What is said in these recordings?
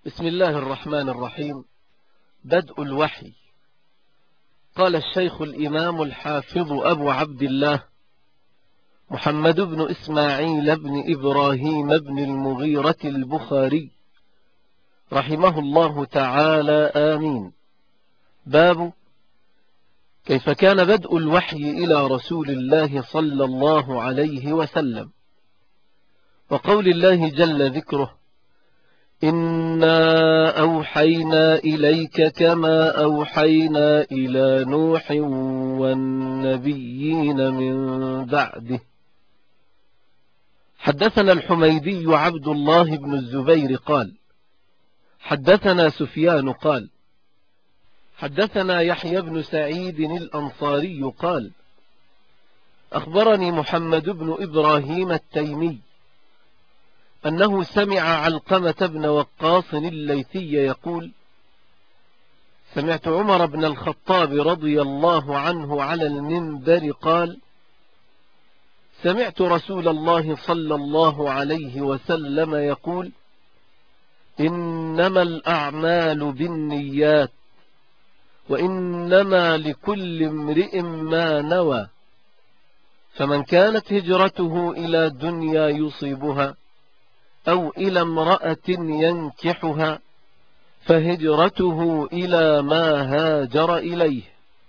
بسم الله الرحمن الرحيم. بدء الوحي. قال الشيخ الإمام الحافظ أبو عبد الله محمد بن إسماعيل بن إبراهيم بن المغيرة البخاري رحمه الله تعالى آمين. باب كيف كان بدء الوحي إلى رسول الله صلى الله عليه وسلم، وقول الله جل ذكره: إنا أوحينا إليك كما أوحينا إلى نوح والنبيين من بعده. حدثنا الحميدي عبد الله بن الزبير قال: حدثنا سفيان قال: حدثنا يحيى بن سعيد الأنصاري قال: أخبرني محمد بن إبراهيم التيمي أنه سمع علقمة بن وقاص الليثي يقول: سمعت عمر بن الخطاب رضي الله عنه على المنبر قال: سمعت رسول الله صلى الله عليه وسلم يقول: إنما الأعمال بالنيات وإنما لكل امرئ ما نوى، فمن كانت هجرته إلى دنيا يصيبها أو إلى امرأة ينكحها فهجرته إلى ما هاجر إليه.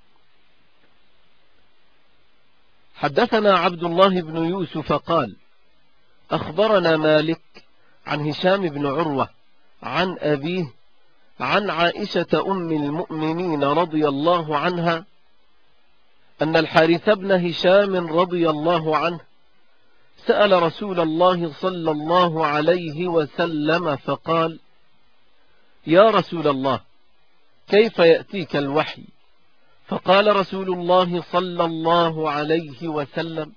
حدثنا عبد الله بن يوسف قال: أخبرنا مالك عن هشام بن عروة عن أبيه عن عائشة أم المؤمنين رضي الله عنها أن الحارث بن هشام رضي الله عنه سأل رسول الله صلى الله عليه وسلم فقال: يا رسول الله، كيف يأتيك الوحي؟ فقال رسول الله صلى الله عليه وسلم: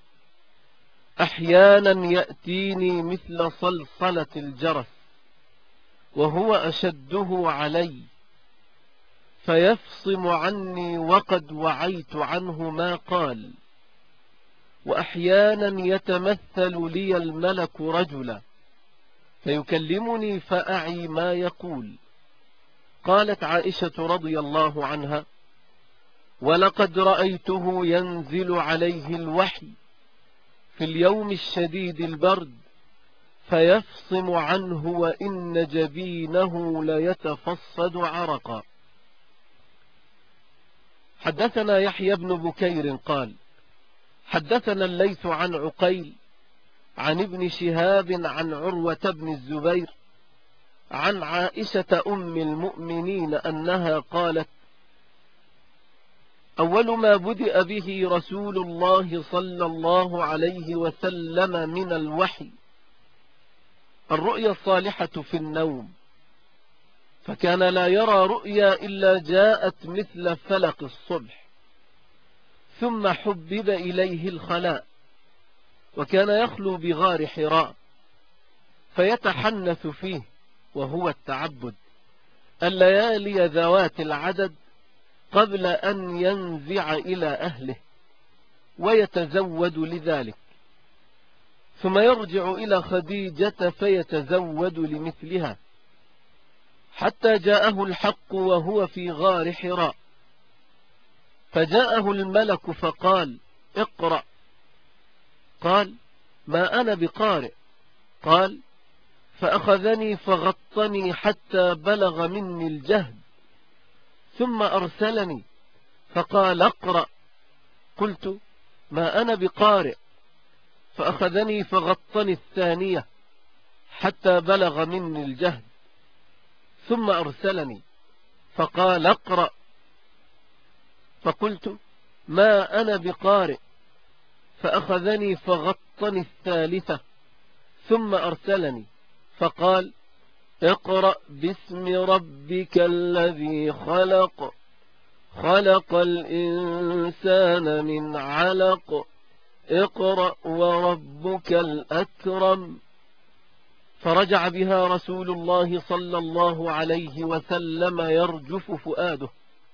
أحيانا يأتيني مثل صلصلة الجرس وهو أشده علي فيفصم عني وقد وعيت عنه ما قال، وأحيانا يتمثل لي الملك رجلا فيكلمني فأعي ما يقول. قالت عائشة رضي الله عنها: ولقد رأيته ينزل عليه الوحي في اليوم الشديد البرد فيفصم عنه وإن جبينه ليتفصد عرقا. حدثنا يحيى بن بكير قال: حدثنا الليث عن عقيل عن ابن شهاب عن عروة بن الزبير عن عائشة أم المؤمنين أنها قالت: أول ما بدأ به رسول الله صلى الله عليه وسلم من الوحي الرؤيا الصالحة في النوم، فكان لا يرى رؤيا إلا جاءت مثل فلق الصبح، ثم حبب إليه الخلاء، وكان يخلو بغار حراء فيتحنث فيه وهو التعبد الليالي ذوات العدد قبل أن ينزع إلى أهله ويتزود لذلك، ثم يرجع إلى خديجة فيتزود لمثلها، حتى جاءه الحق وهو في غار حراء، فجاءه الملك فقال: اقرأ. قال: ما أنا بقارئ. قال: فأخذني فغطني حتى بلغ مني الجهد، ثم أرسلني فقال: اقرأ. قلت: ما أنا بقارئ. فأخذني فغطني الثانية حتى بلغ مني الجهد، ثم أرسلني فقال: اقرأ. فقلت: ما أنا بقارئ. فأخذني فغطني الثالثة ثم أرسلني فقال: اقرأ باسم ربك الذي خلق، خلق الإنسان من علق، اقرأ وربك الأكرم. فرجع بها رسول الله صلى الله عليه وسلم يرجف فؤاده،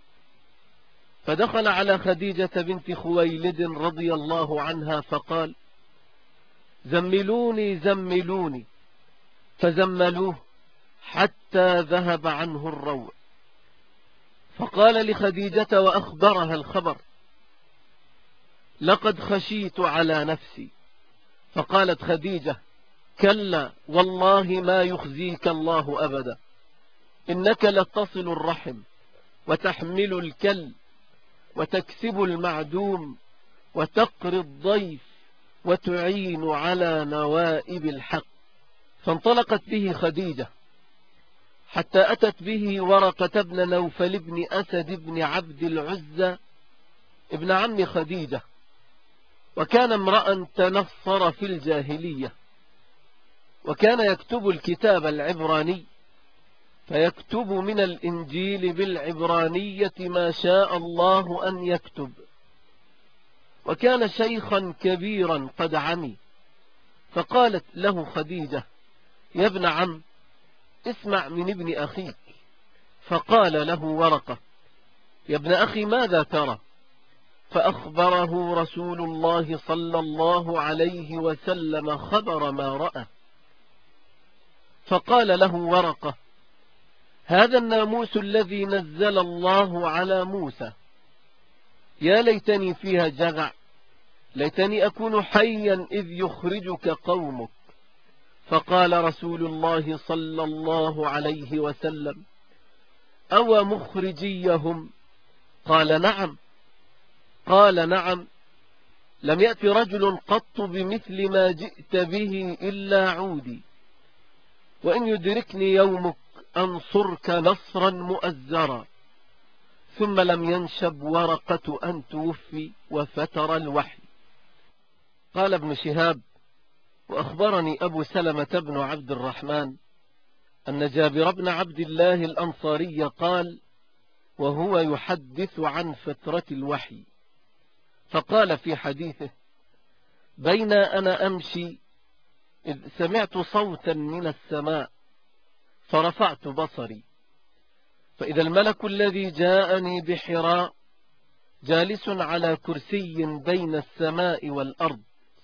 فدخل على خديجة بنت خويلد رضي الله عنها فقال: زملوني زملوني، فزملوه حتى ذهب عنه الروع، فقال لخديجة وأخبرها الخبر: لقد خشيت على نفسي. فقالت خديجة: كلا والله ما يخزيك الله أبدا، إنك لتصل الرحم وتحمل الكل وتكسب المعدوم وتقري الضيف وتعين على نوائب الحق. فانطلقت به خديجة حتى أتت به ورقة بن نوفل بن أسد بن عبد العزى ابن عم خديجة، وكان امرأ تنصر في الجاهلية، وكان يكتب الكتاب العبراني، فيكتب من الإنجيل بالعبرانية ما شاء الله أن يكتب، وكان شيخا كبيرا قد عمي. فقالت له خديجة: يا ابن عم، اسمع من ابن أخيك. فقال له ورقة: يا ابن أخي، ماذا ترى؟ فأخبره رسول الله صلى الله عليه وسلم خبر ما رأى. فقال له ورقة: هذا الناموس الذي نزل الله على موسى، يا ليتني فيها جذع، ليتني أكون حيا إذ يخرجك قومك. فقال رسول الله صلى الله عليه وسلم: أو مخرجيهم؟ قال: نعم. قال: نعم، لم يأت رجل قط بمثل ما جئت به إلا عودي، وإن يدركني يومك أنصرك نصرا مؤزرا. ثم لم ينشب ورقة أن توفي وفتر الوحي. قال ابن شهاب: وأخبرني أبو سلمة بن عبد الرحمن أن جابر بن عبد الله الأنصاري قال وهو يحدث عن فترة الوحي، فقال في حديثه: بين أنا أمشي إذ سمعت صوتا من السماء، فرفعت بصري، فإذا الملك الذي جاءني بحراء جالس على كرسي بين السماء والأرض،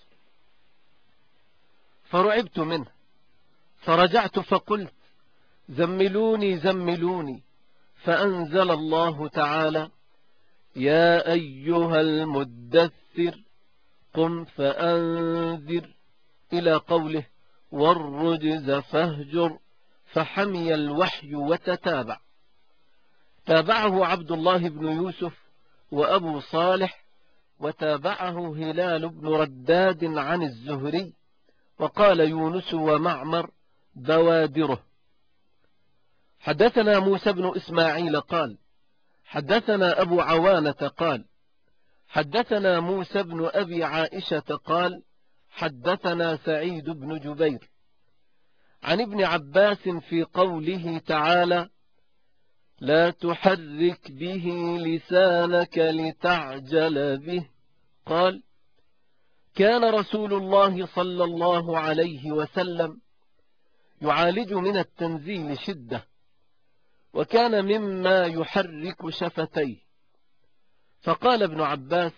فرعبت منه، فرجعت فقلت: زملوني زملوني، فأنزل الله تعالى: يا أيها المدثر قم فأنذر، إلى قوله: والرجز فاهجر، فحمي الوحي وتتابع. تابعه عبد الله بن يوسف وأبو صالح، وتابعه هلال بن رداد عن الزهري، وقال يونس ومعمر بوادره. حدثنا موسى بن إسماعيل قال حدثنا أبو عوانة قال حدثنا موسى بن أبي عائشة قال حدثنا سعيد بن جبير عن ابن عباس في قوله تعالى: لا تحرك به لسانك لتعجل به، قال: كان رسول الله صلى الله عليه وسلم يعالج من التنزيل شدة، وكان مما يحرك شفتيه. فقال ابن عباس: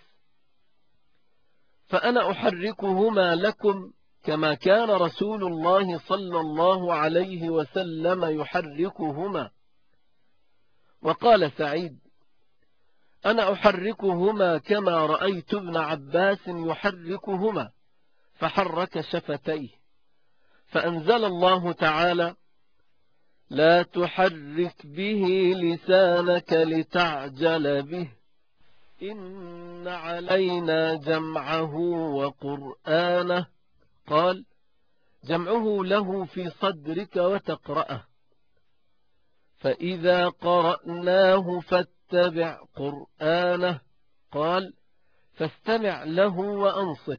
فأنا أحركهما لكم كما كان رسول الله صلى الله عليه وسلم يحركهما. وقال سعيد: أنا أحركهما كما رأيت ابن عباس يحركهما، فحرك شفتيه، فأنزل الله تعالى: لا تحرك به لسانك لتعجل به، إن علينا جمعه وقرآنه، قال: جمعه له في صدرك وتقرأه، فإذا قرأناه فاتبع قرآنه، قال: فاستمع له وأنصت،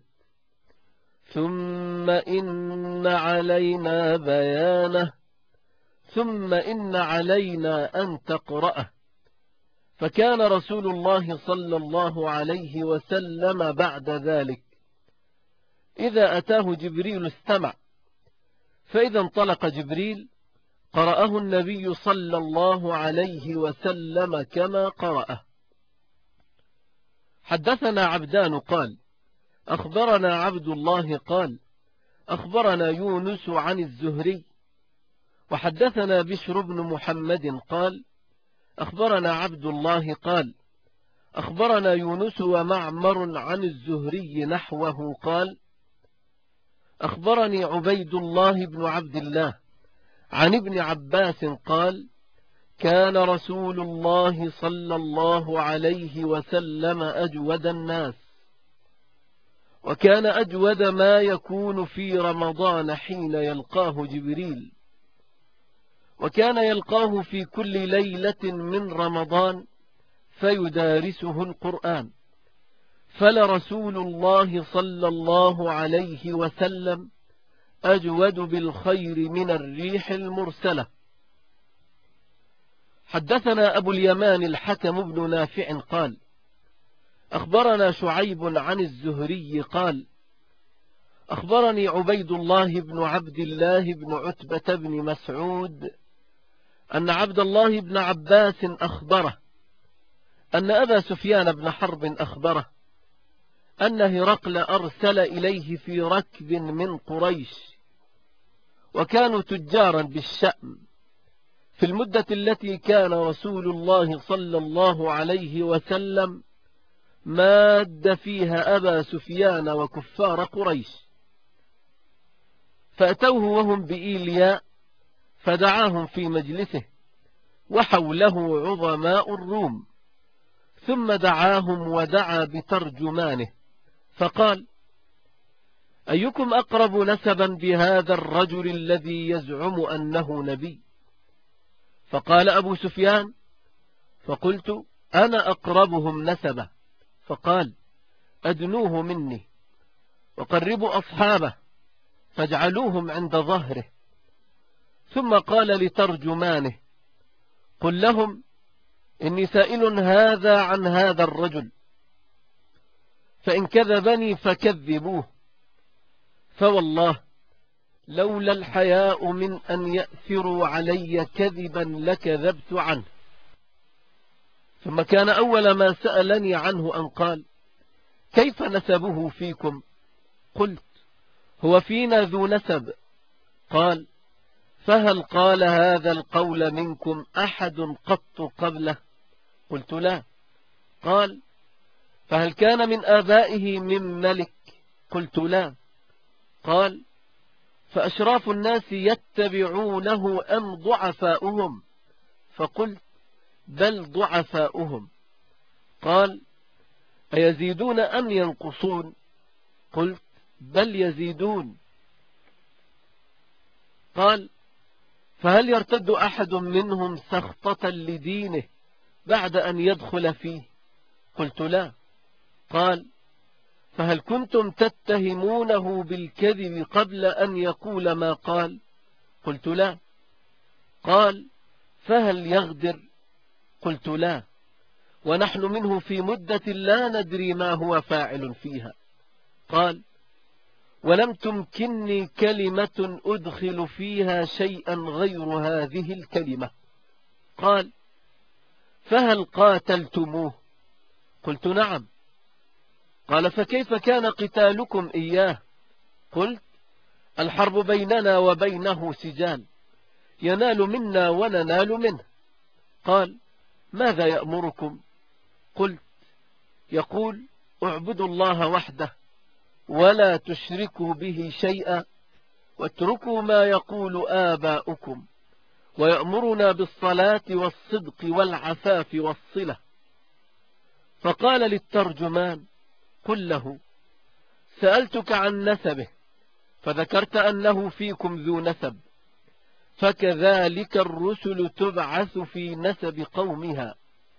ثم إن علينا بيانه، ثم إن علينا أن تقرأه. فكان رسول الله صلى الله عليه وسلم بعد ذلك إذا أتاه جبريل استمع، فإذا انطلق جبريل قرأه النبي صلى الله عليه وسلم كما قرأه. حدثنا عبدان قال أخبرنا عبد الله قال أخبرنا يونس عن الزهري، وحدثنا بشر بن محمد قال أخبرنا عبد الله قال أخبرنا يونس ومعمر عن الزهري نحوه قال أخبرني عبيد الله بن عبد الله عن ابن عباس قال كان رسول الله صلى الله عليه وسلم أجود الناس، وكان أجود ما يكون في رمضان حين يلقاه جبريل، وكان يلقاه في كل ليلة من رمضان فيدارسه القرآن، فلرسول الله صلى الله عليه وسلم أجود بالخير من الريح المرسلة. حدثنا أبو اليمان الحكم بن نافع قال أخبرنا شعيب عن الزهري قال أخبرني عبيد الله بن عبد الله بن عتبة بن مسعود أن عبد الله بن عباس أخبره أن أبا سفيان بن حرب أخبره أن هرقل أرسل إليه في ركب من قريش، وكانوا تجارا بالشأم في المدة التي كان رسول الله صلى الله عليه وسلم ماد فيها أبا سفيان وكفار قريش، فأتوه وهم بإيلياء فدعاهم في مجلسه وحوله عظماء الروم، ثم دعاهم ودعا بترجمانه فقال أيكم أقرب نسبا بهذا الرجل الذي يزعم أنه نبي؟ فقال أبو سفيان فقلت أنا أقربهم نسبة. فقال أدنوه مني وقربوا أصحابه فاجعلوهم عند ظهره، ثم قال لترجمانه قل لهم إني سائل هذا عن هذا الرجل، فإن كذبني فكذبوه، فوالله لولا الحياء من أن يأثروا علي كذبا لكذبت عنه. ثم كان أول ما سألني عنه أن قال كيف نسبه فيكم؟ قلت هو فينا ذو نسب. قال فهل قال هذا القول منكم أحد قط قبله؟ قلت لا. قال فهل كان من آبائه من ملك؟ قلت لا. قال فأشراف الناس يتبعونه أم ضعفاؤهم؟ فقلت بل ضعفاؤهم. قال أيزيدون أم ينقصون؟ قلت بل يزيدون. قال فهل يرتد أحد منهم سخطة لدينه بعد أن يدخل فيه؟ قلت لا. قال فهل كنتم تتهمونه بالكذب قبل أن يقول ما قال؟ قلت لا. قال فهل يغدر؟ قلت لا، ونحن منه في مدة لا ندري ما هو فاعل فيها. قال ولم تمكنني كلمة أدخل فيها شيئا غير هذه الكلمة. قال فهل قاتلتموه؟ قلت نعم. قال فكيف كان قتالكم إياه؟ قلت الحرب بيننا وبينه سجال، ينال منا وننال منه. قال ماذا يأمركم؟ قلت يقول اعبدوا الله وحده ولا تشركوا به شيئا واتركوا ما يقول آباؤكم، ويأمرنا بالصلاة والصدق والعفاف والصلة. فقال للترجمان قل له سألتك عن نسبه فذكرت أنه فيكم ذو نسب، فكذلك الرسل تبعث في نسب قومها.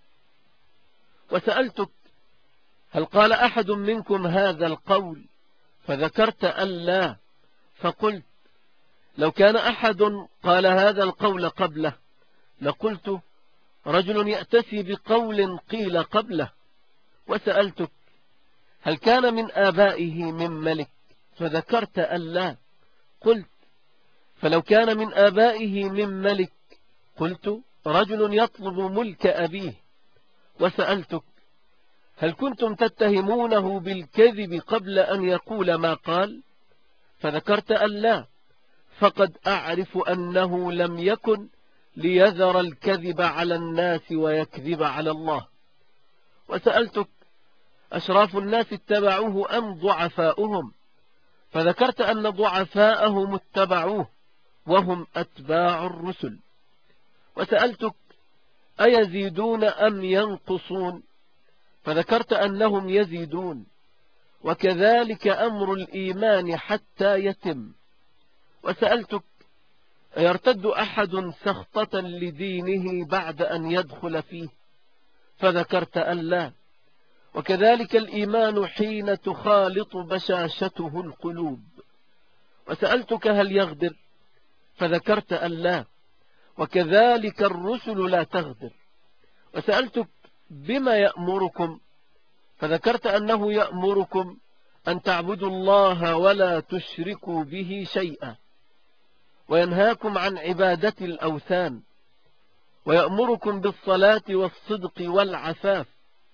وسألتك هل قال أحد منكم هذا القول؟ فذكرت أن لا، فقلت لو كان أحد قال هذا القول قبله لقلت رجل يأتسي بقول قيل قبله. وسألتك هل كان من آبائه من ملك؟ فذكرت أن لا، قلت فلو كان من آبائه من ملك قلت رجل يطلب ملك أبيه. وسألتك هل كنتم تتهمونه بالكذب قبل أن يقول ما قال؟ فذكرت أن لا، فقد أعرف أنه لم يكن ليذر الكذب على الناس ويكذب على الله. وسألتك: أشراف الناس اتبعوه أم ضعفاؤهم؟ فذكرت أن ضعفاءهم اتبعوه وهم أتباع الرسل. وسألتك: أيزيدون أم ينقصون؟ فذكرت أنهم يزيدون، وكذلك أمر الإيمان حتى يتم. وسألتك: أيرتد أحد سخطة لدينه بعد أن يدخل فيه؟ فذكرت أن لا، وكذلك الإيمان حين تخالط بشاشته القلوب. وسألتك: هل يغدر؟ فذكرت أن لا، وكذلك الرسل لا تغدر. وسألتك: بما يأمركم؟ فذكرت أنه يأمركم أن تعبدوا الله ولا تشركوا به شيئا، وينهاكم عن عبادة الأوثان، ويأمركم بالصلاة والصدق والعفاف.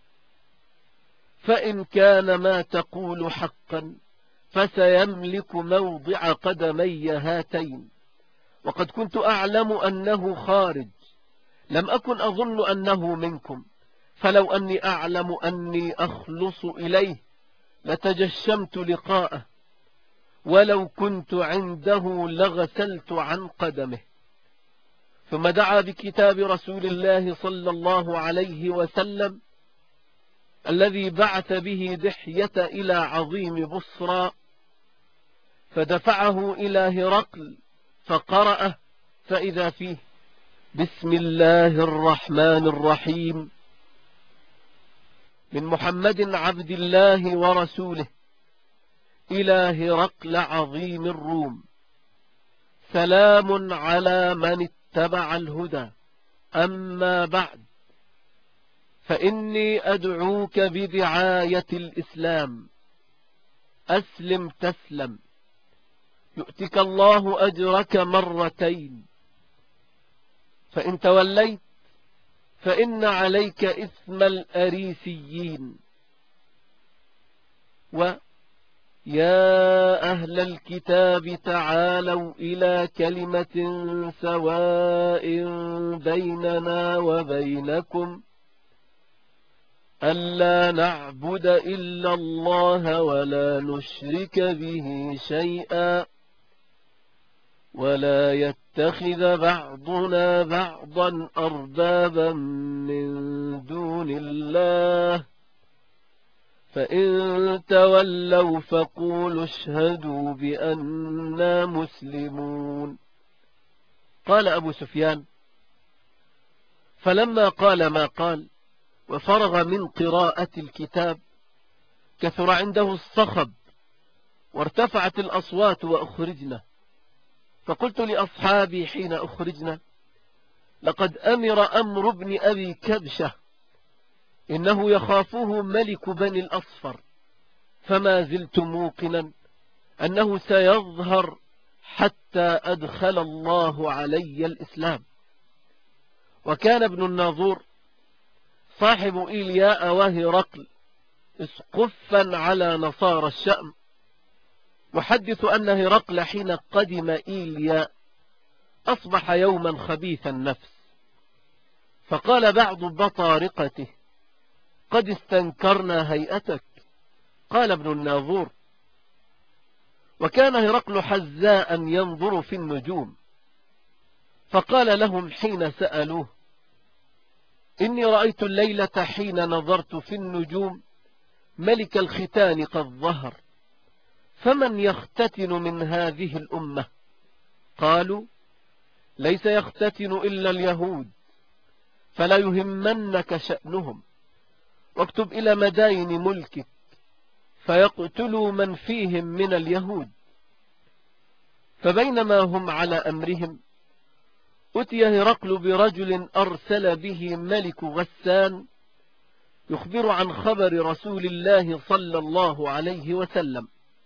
فإن كان ما تقول حقا فسيملك موضع قدمي هاتين. وقد كنت أعلم أنه خارج، لم أكن أظن أنه منكم، فلو أني أعلم أني أخلص إليه لتجشمت لقاءه، ولو كنت عنده لغسلت عن قدمه. ثم دعا بكتاب رسول الله صلى الله عليه وسلم الذي بعث به دحية إلى عظيم بصرى، فدفعه إلى هرقل فقرأه، فإذا فيه: بسم الله الرحمن الرحيم، من محمد عبد الله ورسوله إلى هرقل عظيم الروم، سلام على من اتبع الهدى، أما بعد، فإني أدعوك بدعاية الإسلام، أسلم تسلم، يؤتك الله أجرك مرتين، فإن توليت فإن عليك إثم الأريسيين. ويا أهل الكتاب تعالوا إلى كلمة سواء بيننا وبينكم ألا نعبد إلا الله ولا نشرك به شيئا ولا يتخذ بعضنا بعضا أربابا من دون الله، فإن تولوا فقولوا اشهدوا بأننا مسلمون. قال أبو سفيان: فلما قال ما قال وفرغ من قراءة الكتاب كثر عنده الصخب وارتفعت الأصوات وأخرجنا. فقلت لأصحابي حين أخرجنا: لقد أمر أمر ابن أبي كبشة، إنه يخافه ملك بني الأصفر، فما زلت موقنا أنه سيظهر حتى أدخل الله علي الإسلام. وكان ابن الناظور صاحب إيلياء وهرقل اسقفا على نصارى الشأم، يحدث أن هرقل حين قدم إيلياء أصبح يوما خبيث النفس، فقال بعض بطارقته: قد استنكرنا هيئتك. قال ابن الناظور: وكان هرقل حزاء ينظر في النجوم، فقال لهم حين سألوه: إني رأيت الليلة حين نظرت في النجوم ملك الختان قد ظهر، فمن يختتن من هذه الأمة؟ قالوا: ليس يختتن إلا اليهود، فلا يهمنك شأنهم، واكتب إلى مداين ملكك فيقتلوا من فيهم من اليهود. فبينما هم على أمرهم أتي هرقل برجل أرسل به ملك غسان يخبر عن خبر رسول الله صلى الله عليه وسلم.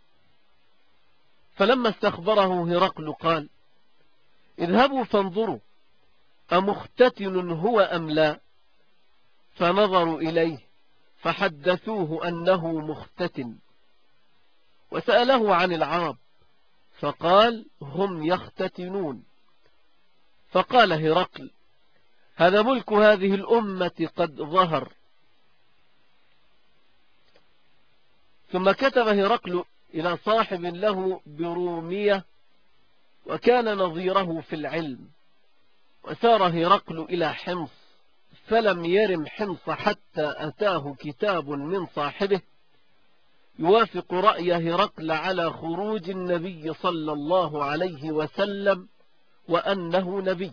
فلما استخبره هرقل قال: اذهبوا فانظروا أمختتن هو أم لا؟ فنظروا إليه فحدثوه أنه مختتن، وسأله عن العرب فقال هم يختتنون. فقال هرقل هذا ملك هذه الأمة قد ظهر. ثم كتب هرقل إلى صاحب له برومية وكان نظيره في العلم، وسار هرقل إلى حمص فلم يرم حمص حتى أتاه كتاب من صاحبه يوافق رأي هرقل على خروج النبي صلى الله عليه وسلم وأنه نبي.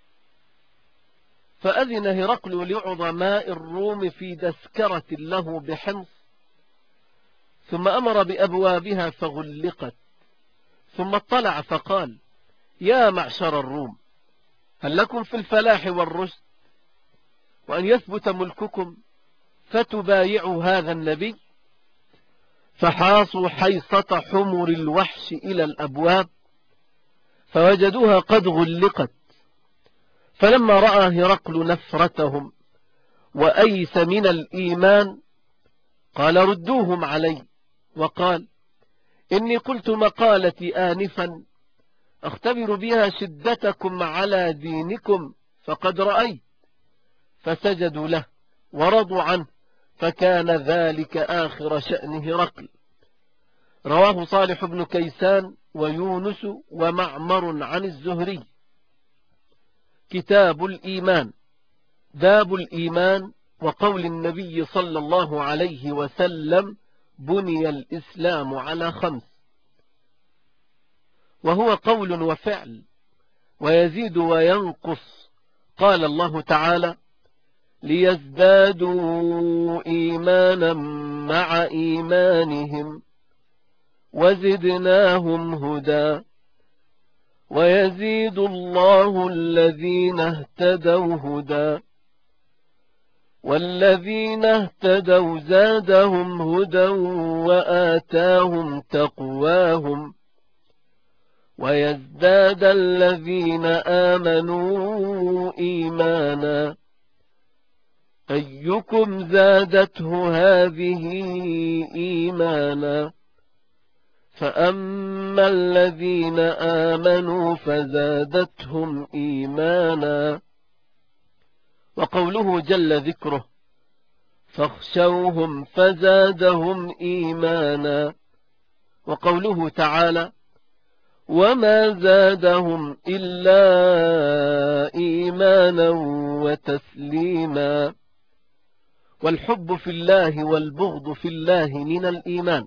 فأذن هرقل لعظماء الروم في تذكرة له بحمص، ثم أمر بأبوابها فغلقت، ثم اطلع فقال يا معشر الروم هل لكم في الفلاح والرشد وأن يثبت ملككم فتبايعوا هذا النبي؟ فحاصوا حيصة حمر الوحش إلى الأبواب فوجدوها قد غلقت. فلما رأى هرقل نفرتهم وأيس من الإيمان قال ردوهم علي، وقال إني قلت مقالتي آنفا أختبر بها شدتكم على دينكم فقد رأيت. فسجدوا له ورضوا عنه، فكان ذلك آخر شأن هرقل. رواه صالح بن كيسان ويونس ومعمر عن الزهري. كتاب الإيمان. باب الإيمان وقول النبي صلى الله عليه وسلم بني الإسلام على 5، وهو قول وفعل ويزيد وينقص. قال الله تعالى ليزدادوا إيمانا مع إيمانهم وزدناهم هدى ويزيد الله الذين اهتدوا هدى والذين اهتدوا زادهم هدى وآتاهم تقواهم ويزداد الذين آمنوا إيمانا أيكم زادته هذه إيمانا فأما الذين آمنوا فزادتهم إيمانا. وقوله جل ذكره فاخشوهم فزادهم إيمانا. وقوله تعالى وما زادهم إلا إيمانا وتسليما. والحب في الله والبغض في الله من الإيمان.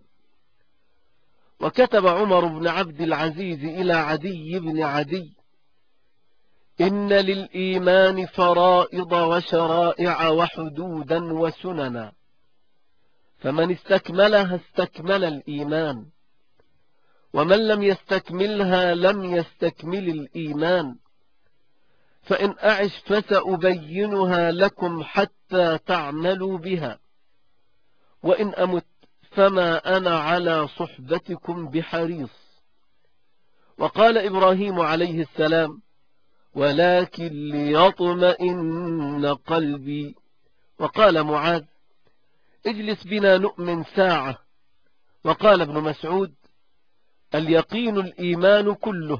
وكتب عمر بن عبد العزيز إلى عدي بن عدي إن للإيمان فرائض وشرائع وحدودا وسننا، فمن استكملها استكمل الإيمان، ومن لم يستكملها لم يستكمل الإيمان. فإن أعش فسأبينها لكم حتى تعملوا بها، وإن أمت فما أنا على صحبتكم بحريص. وقال إبراهيم عليه السلام ولكن ليطمئن قلبي. وقال معاذ اجلس بنا نؤمن ساعة. وقال ابن مسعود اليقين الإيمان كله.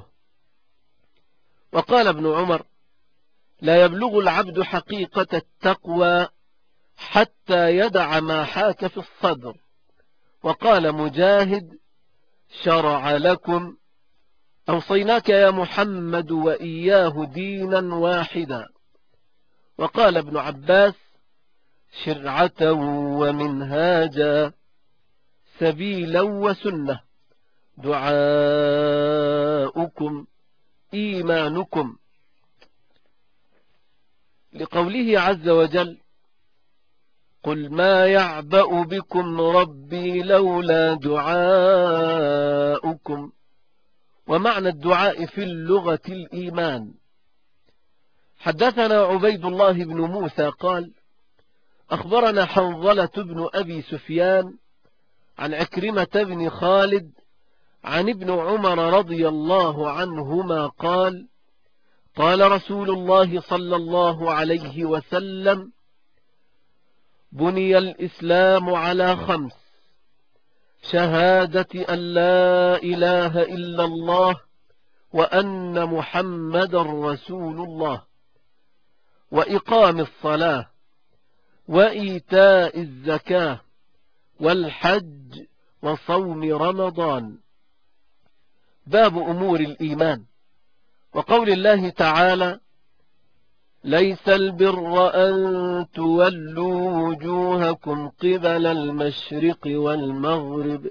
وقال ابن عمر لا يبلغ العبد حقيقة التقوى حتى يدع ما حاك في الصدر. وقال مجاهد شرع لكم أوصيناك يا محمد وإياه دينا واحدا. وقال ابن عباس شرعة ومنهاجا سبيلا وسنة دعاؤكم إيمانكم. لقوله عز وجل قل ما يعبأ بكم ربي لولا دعاؤكم. ومعنى الدعاء في اللغة الإيمان. حدثنا عبيد الله بن موسى قال أخبرنا حنظلة بن أبي سفيان عن عكرمة بن خالد عن ابن عمر رضي الله عنهما قال قال رسول الله صلى الله عليه وسلم بني الإسلام على 5، شهادة أن لا إله إلا الله وأن محمد رسول الله، وإقام الصلاة، وإيتاء الزكاة، والحج، وصوم رمضان. باب أمور الإيمان. وقول الله تعالى: ليس البر أن تولوا وجوهكم قبل المشرق والمغرب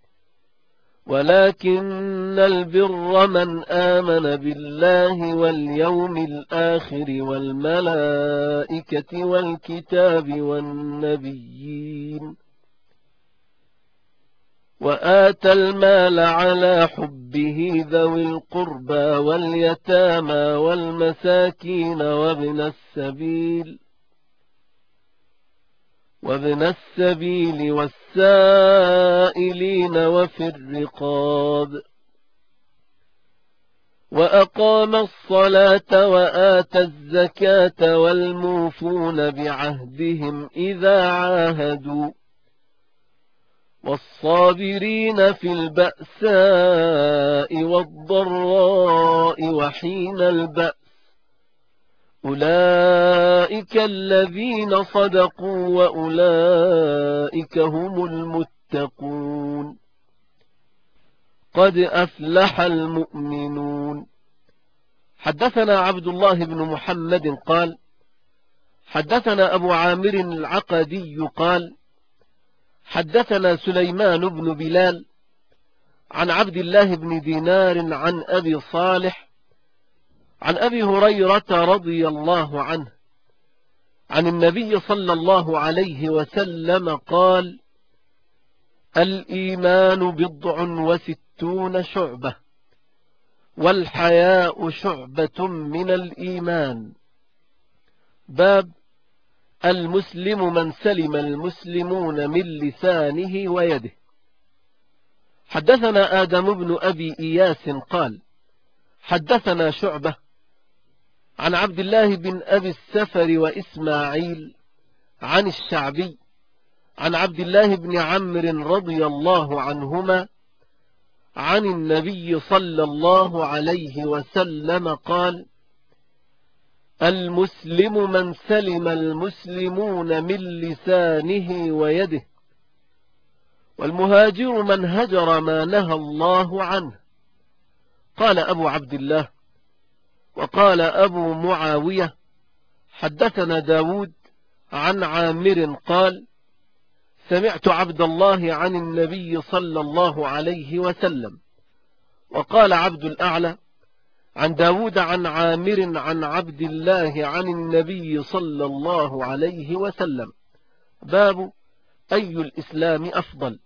ولكن البر من آمن بالله واليوم الآخر والملائكة والكتاب والنبيين وآتى المال على حبه ذوي القربى واليتامى والمساكين وابن السبيل والسائلين وفي الرقاب، وأقام الصلاة وآتى الزكاة والموفون بعهدهم إذا عاهدوا، والصابرين في البأساء والضراء وحين البأس، أولئك الذين صدقوا وأولئك هم المتقون. قد أفلح المؤمنون. حدثنا عبد الله بن محمد قال: حدثنا أبو عامر العقدي قال: حدثنا سليمان بن بلال عن عبد الله بن دينار عن أبي صالح عن أبي هريرة رضي الله عنه عن النبي صلى الله عليه وسلم قال: الإيمان 69 شعبة، والحياء شعبة من الإيمان. باب المسلم من سلم المسلمون من لسانه ويده. حدثنا آدم بن أبي إياس قال: حدثنا شعبة عن عبد الله بن أبي السفر وإسماعيل عن الشعبي عن عبد الله بن عمرو رضي الله عنهما عن النبي صلى الله عليه وسلم قال: المسلم من سلم المسلمون من لسانه ويده، والمهاجر من هجر ما نهى الله عنه. قال أبو عبد الله. وقال أبو معاوية: حدثنا داود عن عامر قال: سمعت عبد الله عن النبي صلى الله عليه وسلم. وقال عبد الأعلى عن داود عن عامر عن عبد الله عن النبي صلى الله عليه وسلم. باب أي الإسلام أفضل.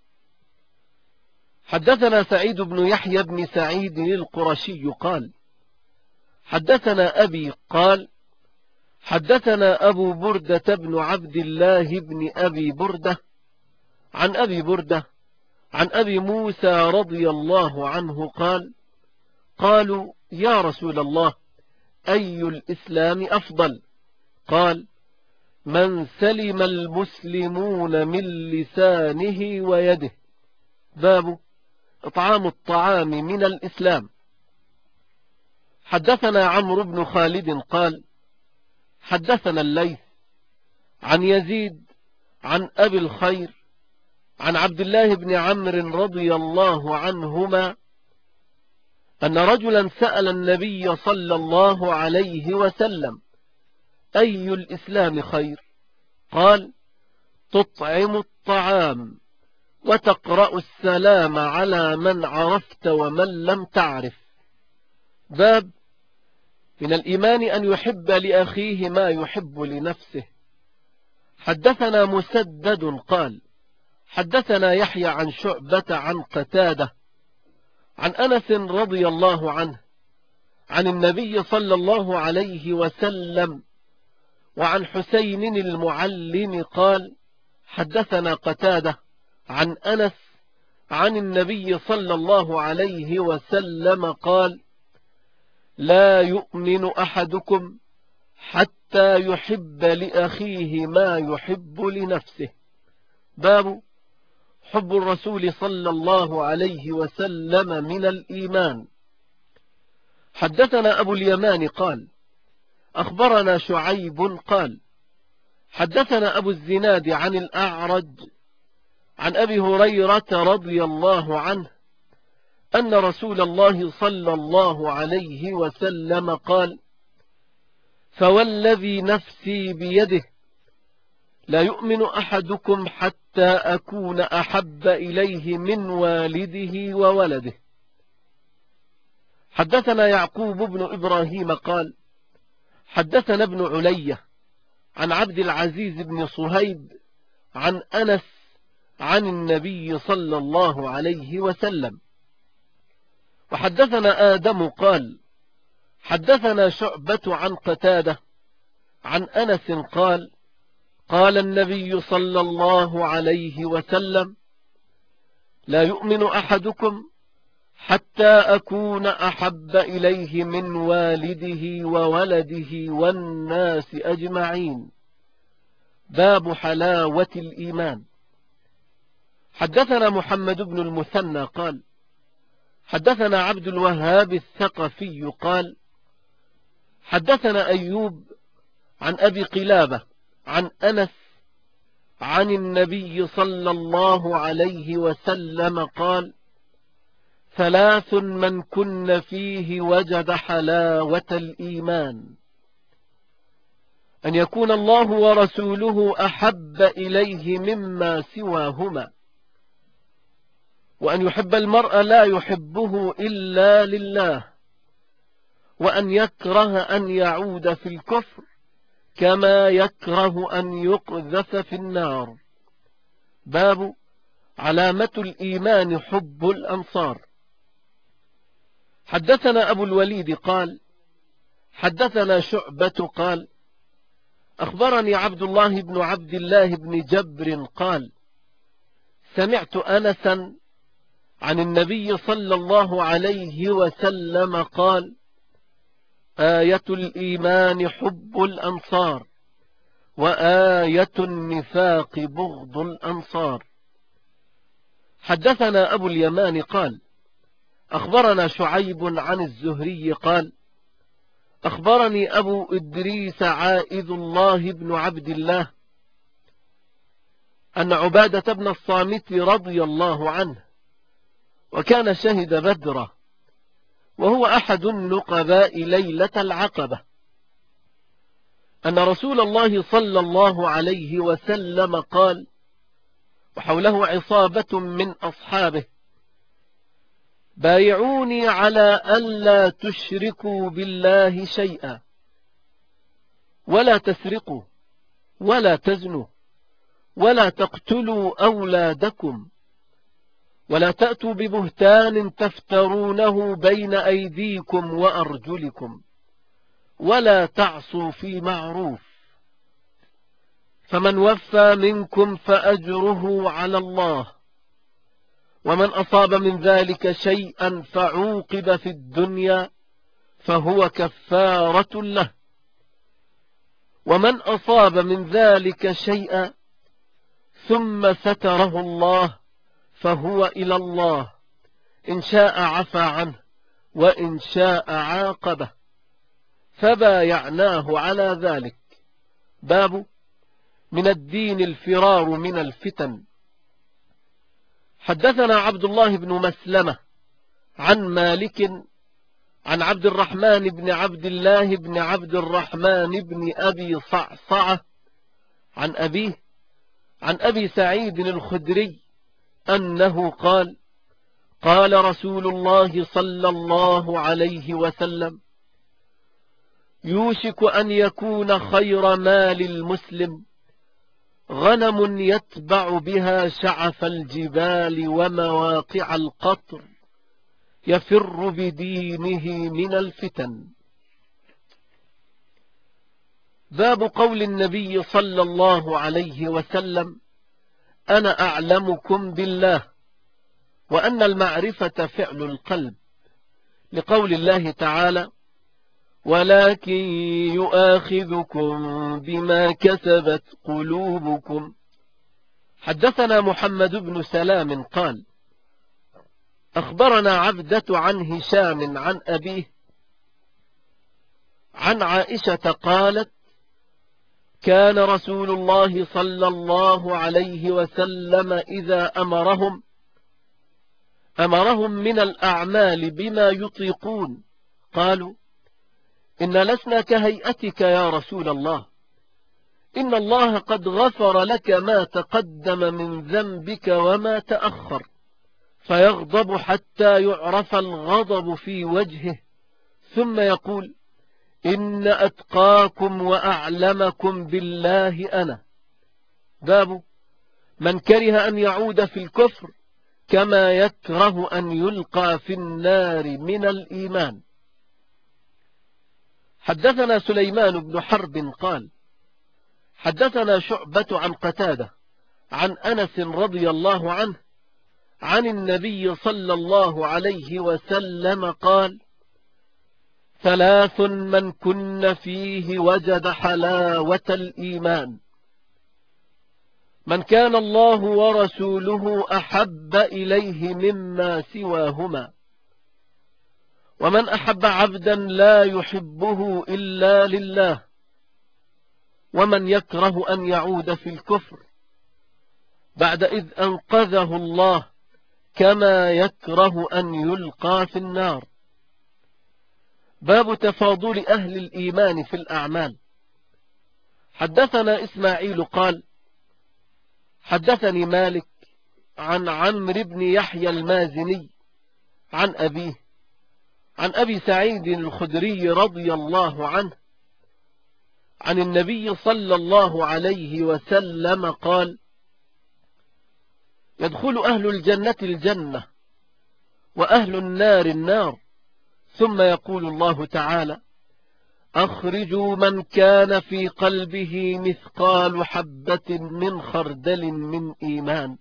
حدثنا سعيد بن يحيى بن سعيد القرشي قال: حدثنا أبي قال: حدثنا أبو بردة بن عبد الله بن أبي بردة عن أبي بردة عن أبي موسى رضي الله عنه قال: قالوا يا رسول الله، أي الإسلام أفضل؟ قال: من سلم المسلمون من لسانه ويده. باب إطعام الطعام من الإسلام. حدثنا عمرو بن خالد قال: حدثنا الليث عن يزيد عن أبي الخير عن عبد الله بن عمرو رضي الله عنهما أن رجلا سأل النبي صلى الله عليه وسلم: أي الإسلام خير؟ قال: تطعم الطعام وتقرأ السلام على من عرفت ومن لم تعرف. باب من الإيمان أن يحب لأخيه ما يحب لنفسه. حدثنا مسدد قال: حدثنا يحيى عن شعبة عن قتادة عن أنس رضي الله عنه عن النبي صلى الله عليه وسلم وعن حسين المعلم قال: حدثنا قتادة عن أنس عن النبي صلى الله عليه وسلم قال: لا يؤمن أحدكم حتى يحب لأخيه ما يحب لنفسه. باب حب الرسول صلى الله عليه وسلم من الإيمان. حدثنا أبو اليمان قال أخبرنا شعيب قال حدثنا أبو الزناد عن الأعرج عن أبي هريرة رضي الله عنه أن رسول الله صلى الله عليه وسلم قال فوالذي نفسي بيده لا يؤمن أحدكم حتى أكون أحب إليه من والده وولده. حدثنا يعقوب بن إبراهيم قال حدثنا ابن علية عن عبد العزيز بن صهيب عن أنس عن النبي صلى الله عليه وسلم. وحدثنا آدم قال حدثنا شعبة عن قتادة عن أنس قال قال النبي صلى الله عليه وسلم لا يؤمن أحدكم حتى أكون أحب إليه من والده وولده والناس أجمعين. باب حلاوة الإيمان. حدثنا محمد بن المثنى قال حدثنا عبد الوهاب الثقفي قال حدثنا أيوب عن أبي قلابة عن أنس عن النبي صلى الله عليه وسلم قال ثلاث من كن فيه وجد حلاوة الإيمان أن يكون الله ورسوله أحب إليه مما سواهما وأن يحب المرء لا يحبه إلا لله وأن يكره أن يعود في الكفر كما يكره أن يقذف في النار. باب علامة الإيمان حب الأنصار. حدثنا أبو الوليد قال حدثنا شعبة قال أخبرني عبد الله بن عبد الله بن جبر قال سمعت أنسا عن النبي صلى الله عليه وسلم قال آية الإيمان حب الأنصار وآية النفاق بغض الأنصار. حدثنا أبو اليمان قال أخبرنا شعيب عن الزهري قال أخبرني أبو إدريس عائذ الله بن عبد الله أن عبادة بن الصامت رضي الله عنه وكان شهد بدرا وهو أحد النقباء ليلة العقبة أن رسول الله صلى الله عليه وسلم قال وحوله عصابة من أصحابه بايعوني على ألا تشركوا بالله شيئا ولا تسرقوا ولا تزنوا ولا تقتلوا أولادكم ولا تأتوا ببهتان تفترونه بين أيديكم وأرجلكم ولا تعصوا في معروف فمن وفى منكم فأجره على الله ومن أصاب من ذلك شيئا فعوقب في الدنيا فهو كفارة له ومن أصاب من ذلك شيئا ثم ستره الله فهو إلى الله إن شاء عفى عنه وإن شاء عاقبه فبايعناه على ذلك. باب من الدين الفرار من الفتن. حدثنا عبد الله بن مسلمة عن مالك عن عبد الرحمن بن عبد الله بن عبد الرحمن بن أبي صعصعة عن أبيه عن أبي سعيد الخدري أنه قال قال رسول الله صلى الله عليه وسلم يوشك أن يكون خير مال المسلم غنم يتبع بها شعف الجبال ومواقع القطر يفر بدينه من الفتن. باب قول النبي صلى الله عليه وسلم أنا أعلمكم بالله وأن المعرفة فعل القلب لقول الله تعالى ولكن يؤاخذكم بما كسبت قلوبكم. حدثنا محمد بن سلام قال أخبرنا عبدة عن هشام عن أبيه عن عائشة قالت كان رسول الله صلى الله عليه وسلم إذا أمرهم من الأعمال بما يطيقون قالوا إن لسنا كهيئتك يا رسول الله، إن الله قد غفر لك ما تقدم من ذنبك وما تأخر، فيغضب حتى يعرف الغضب في وجهه، ثم يقول إن أتقاكم وأعلمكم بالله أنا. باب من كره أن يعود في الكفر كما يكره أن يلقى في النار من الإيمان. حدثنا سليمان بن حرب قال حدثنا شعبة عن قتادة عن أنس رضي الله عنه عن النبي صلى الله عليه وسلم قال ثلاث من كن فيه وجد حلاوة الإيمان: من كان الله ورسوله أحب إليه مما سواهما، ومن أحب عبدا لا يحبه إلا لله، ومن يكره أن يعود في الكفر بعد إذ أنقذه الله كما يكره أن يلقى في النار. باب تفاضل أهل الإيمان في الأعمال. حدثنا إسماعيل قال حدثني مالك عن عمرو بن يحيى المازني عن أبيه عن أبي سعيد الخدري رضي الله عنه عن النبي صلى الله عليه وسلم قال يدخل أهل الجنة الجنة وأهل النار النار، ثم يقول الله تعالى أخرجوا من كان في قلبه مثقال حبة من خردل من إيمان،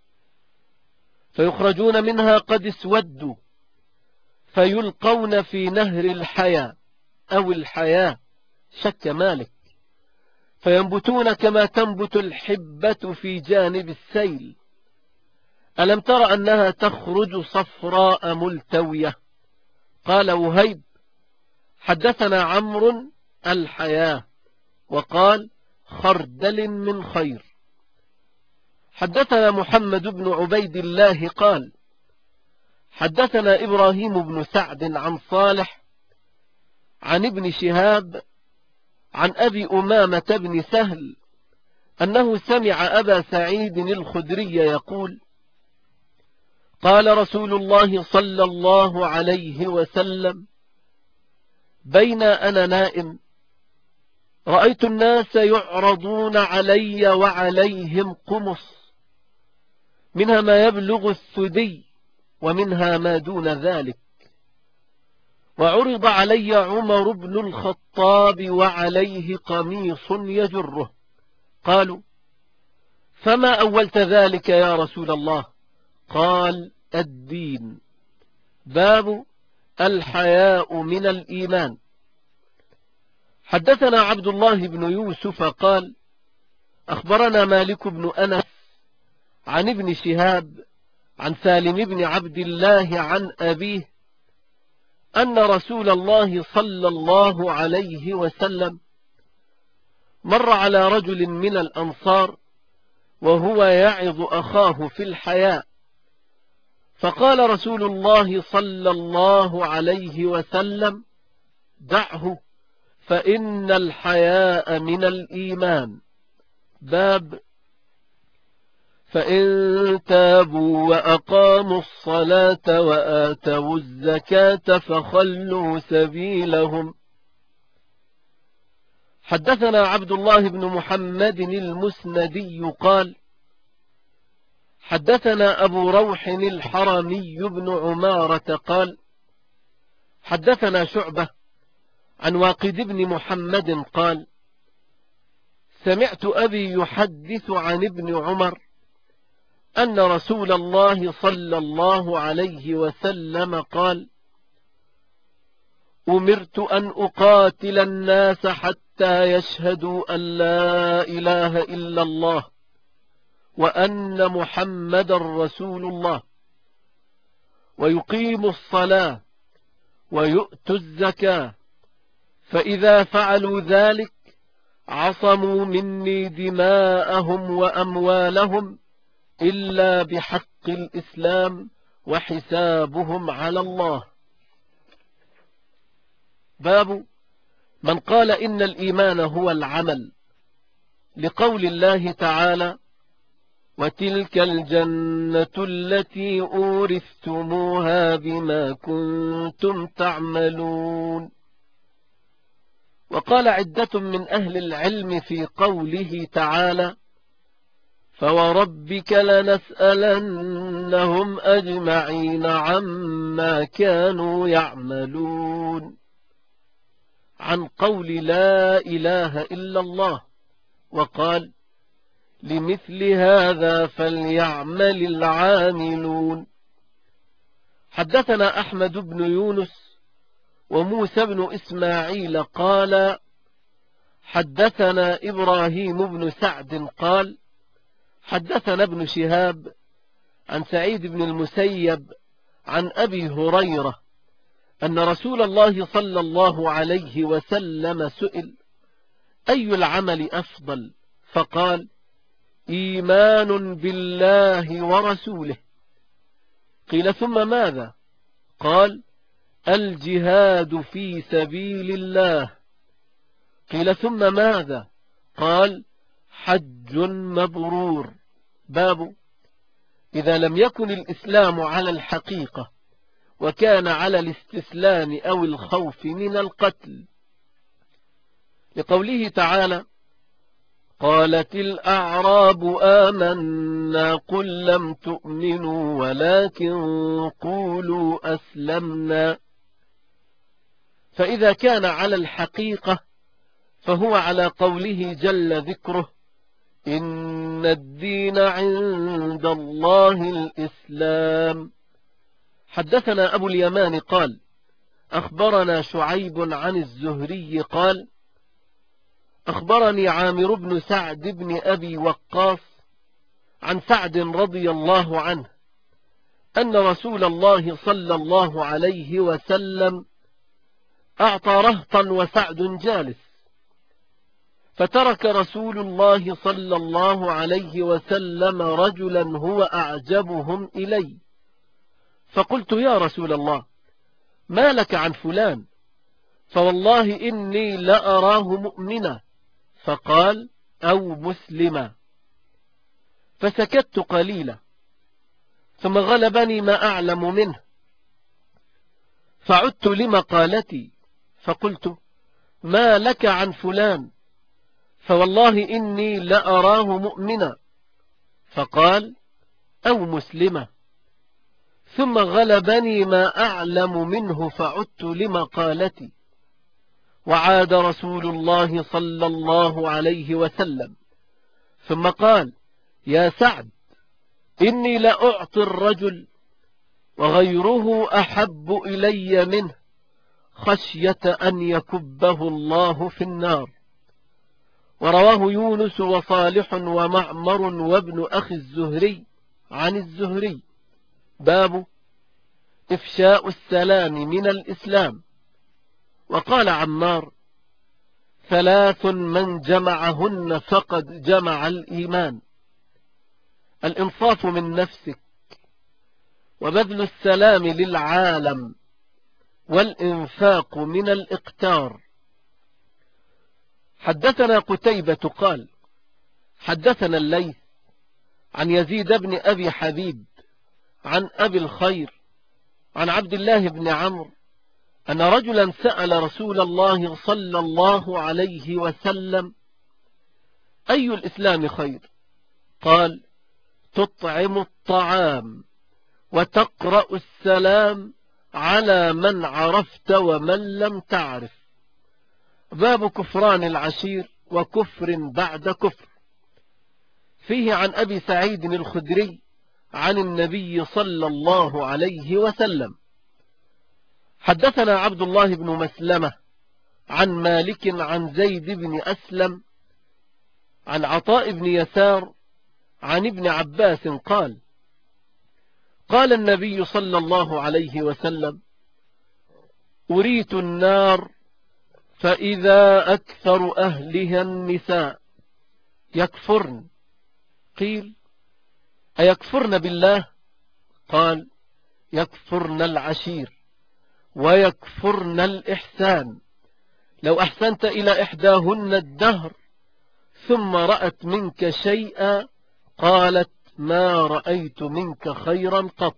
فيخرجون منها قد اسودوا، فيلقون في نهر الحياة أو الحياة شك مالك، فينبتون كما تنبت الحبة في جانب السيل. ألم تر أنها تخرج صفراء ملتوية؟ قال وهيب حدثنا عمرو الحياة، وقال خردل من خير. حدثنا محمد بن عبيد الله قال حدثنا إبراهيم بن سعد عن صالح عن ابن شهاب عن أبي أمامة بن سهل أنه سمع أبا سعيد الخدري يقول قال رسول الله صلى الله عليه وسلم بين أنا نائم رأيت الناس يعرضون علي وعليهم قمص، منها ما يبلغ الثدي ومنها ما دون ذلك، وعرض علي عمر بن الخطاب وعليه قميص يجره. قالوا فما أولت ذلك يا رسول الله؟ قال الدين. باب الحياء من الإيمان. حدثنا عبد الله بن يوسف قال أخبرنا مالك بن أنس عن ابن شهاب عن سالم بن عبد الله عن أبيه أن رسول الله صلى الله عليه وسلم مر على رجل من الأنصار وهو يعظ أخاه في الحياء، فقال رسول الله صلى الله عليه وسلم دعه فإن الحياء من الإيمان. باب فإن تابوا وأقاموا الصلاة وآتوا الزكاة فخلوا سبيلهم. حدثنا عبد الله بن محمد المسندي قال حدثنا أبو روح الحرمي بن عمارة قال حدثنا شعبة عن واقد بن محمد قال سمعت أبي يحدث عن ابن عمر أن رسول الله صلى الله عليه وسلم قال أمرت أن أقاتل الناس حتى يشهدوا أن لا إله إلا الله وأن محمد رسول الله، ويقيموا الصلاة ويؤتوا الزكاة، فإذا فعلوا ذلك عصموا مني دماءهم وأموالهم إلا بحق الإسلام وحسابهم على الله. باب من قال إن الإيمان هو العمل، لقول الله تعالى: وتلك الجنة التي أورثتموها بما كنتم تعملون. وقال عدة من أهل العلم في قوله تعالى: فوربك لنسألنهم أجمعين عما كانوا يعملون، عن قول لا إله إلا الله، وقال: لمثل هذا فليعمل العاملون. حدثنا أحمد بن يونس وموسى بن إسماعيل قال حدثنا إبراهيم بن سعد قال حدثنا ابن شهاب عن سعيد بن المسيب عن أبي هريرة أن رسول الله صلى الله عليه وسلم سئل: أي العمل أفضل؟ فقال: إيمان بالله ورسوله. قيل: ثم ماذا؟ قال: الجهاد في سبيل الله. قيل: ثم ماذا؟ قال: حج مبرور. باب إذا لم يكن الإسلام على الحقيقة وكان على الاستسلام أو الخوف من القتل، لقوله تعالى: قالت الأعراب آمنا قل لم تؤمنوا ولكن قولوا أسلمنا. فإذا كان على الحقيقة فهو على قوله جل ذكره: إن الدين عند الله الإسلام. حدثنا أبو اليمان قال أخبرنا شعيب عن الزهري قال أخبرني عامر بن سعد بن أبي وقاص عن سعد رضي الله عنه أن رسول الله صلى الله عليه وسلم أعطى رهطا وسعد جالس، فترك رسول الله صلى الله عليه وسلم رجلا هو أعجبهم إلي، فقلت: يا رسول الله، ما لك عن فلان؟ فوالله إني لأراه مؤمنا. فقال: أو مسلما. فسكت قليلا، ثم غلبني ما أعلم منه، فعدت لمقالتي فقلت: ما لك عن فلان؟ فوالله إني لأراه مؤمنا. فقال: أو مسلما. ثم غلبني ما أعلم منه، فعدت لمقالتي، وعاد رسول الله صلى الله عليه وسلم ثم قال: يا سعد، إني لأعطي الرجل وغيره أحب إلي منه خشية أن يكبه الله في النار. ورواه يونس وصالح ومعمر وابن أخي الزهري عن الزهري. باب إفشاء السلام من الإسلام. وقال عمار: 3 من جمعهن فقد جمع الإيمان: الإنصاف من نفسك، وبذل السلام للعالم، والإنفاق من الإقتار. حدثنا قتيبة قال حدثنا الليث عن يزيد بن أبي حبيب عن أبي الخير عن عبد الله بن عمرو أن رجلا سأل رسول الله صلى الله عليه وسلم: أي الإسلام خير؟ قال: تطعم الطعام وتقرأ السلام على من عرفت ومن لم تعرف. باب كفران العشير وكفر بعد كفر. فيه عن أبي سعيد الخدري عن النبي صلى الله عليه وسلم: حدثنا عبد الله بن مسلمة عن مالك عن زيد بن أسلم عن عطاء بن يسار عن ابن عباس قال: قال النبي صلى الله عليه وسلم: أريت النار فإذا أكثر أهلها النساء يكفرن. قيل: أيكفرن بالله؟ قال: يكفرن العشير ويكفرن الإحسان. لو أحسنت إلى إحداهن الدهر ثم رأت منك شيئا قالت: ما رأيت منك خيرا قط.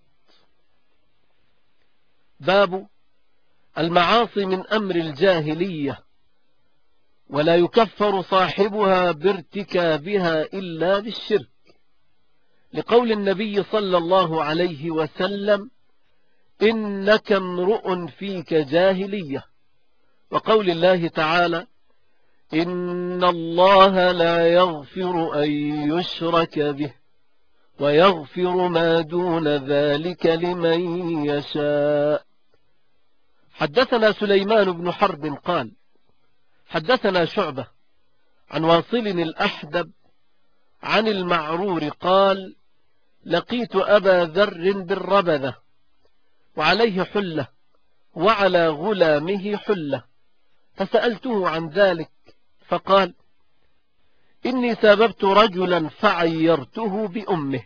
باب المعاصي من أمر الجاهلية، ولا يكفر صاحبها بارتكابها إلا بالشرك، لقول النبي صلى الله عليه وسلم: إنك امرؤ فيك جاهلية، وقول الله تعالى: إن الله لا يغفر أن يشرك به ويغفر ما دون ذلك لمن يشاء. حدثنا سليمان بن حرب قال: حدثنا شعبة عن واصل الأحدب عن المعرور قال: لقيت أبا ذر بالربذة وعليه حلة وعلى غلامه حلة، فسألته عن ذلك فقال: إني سببت رجلا فعيرته بأمه.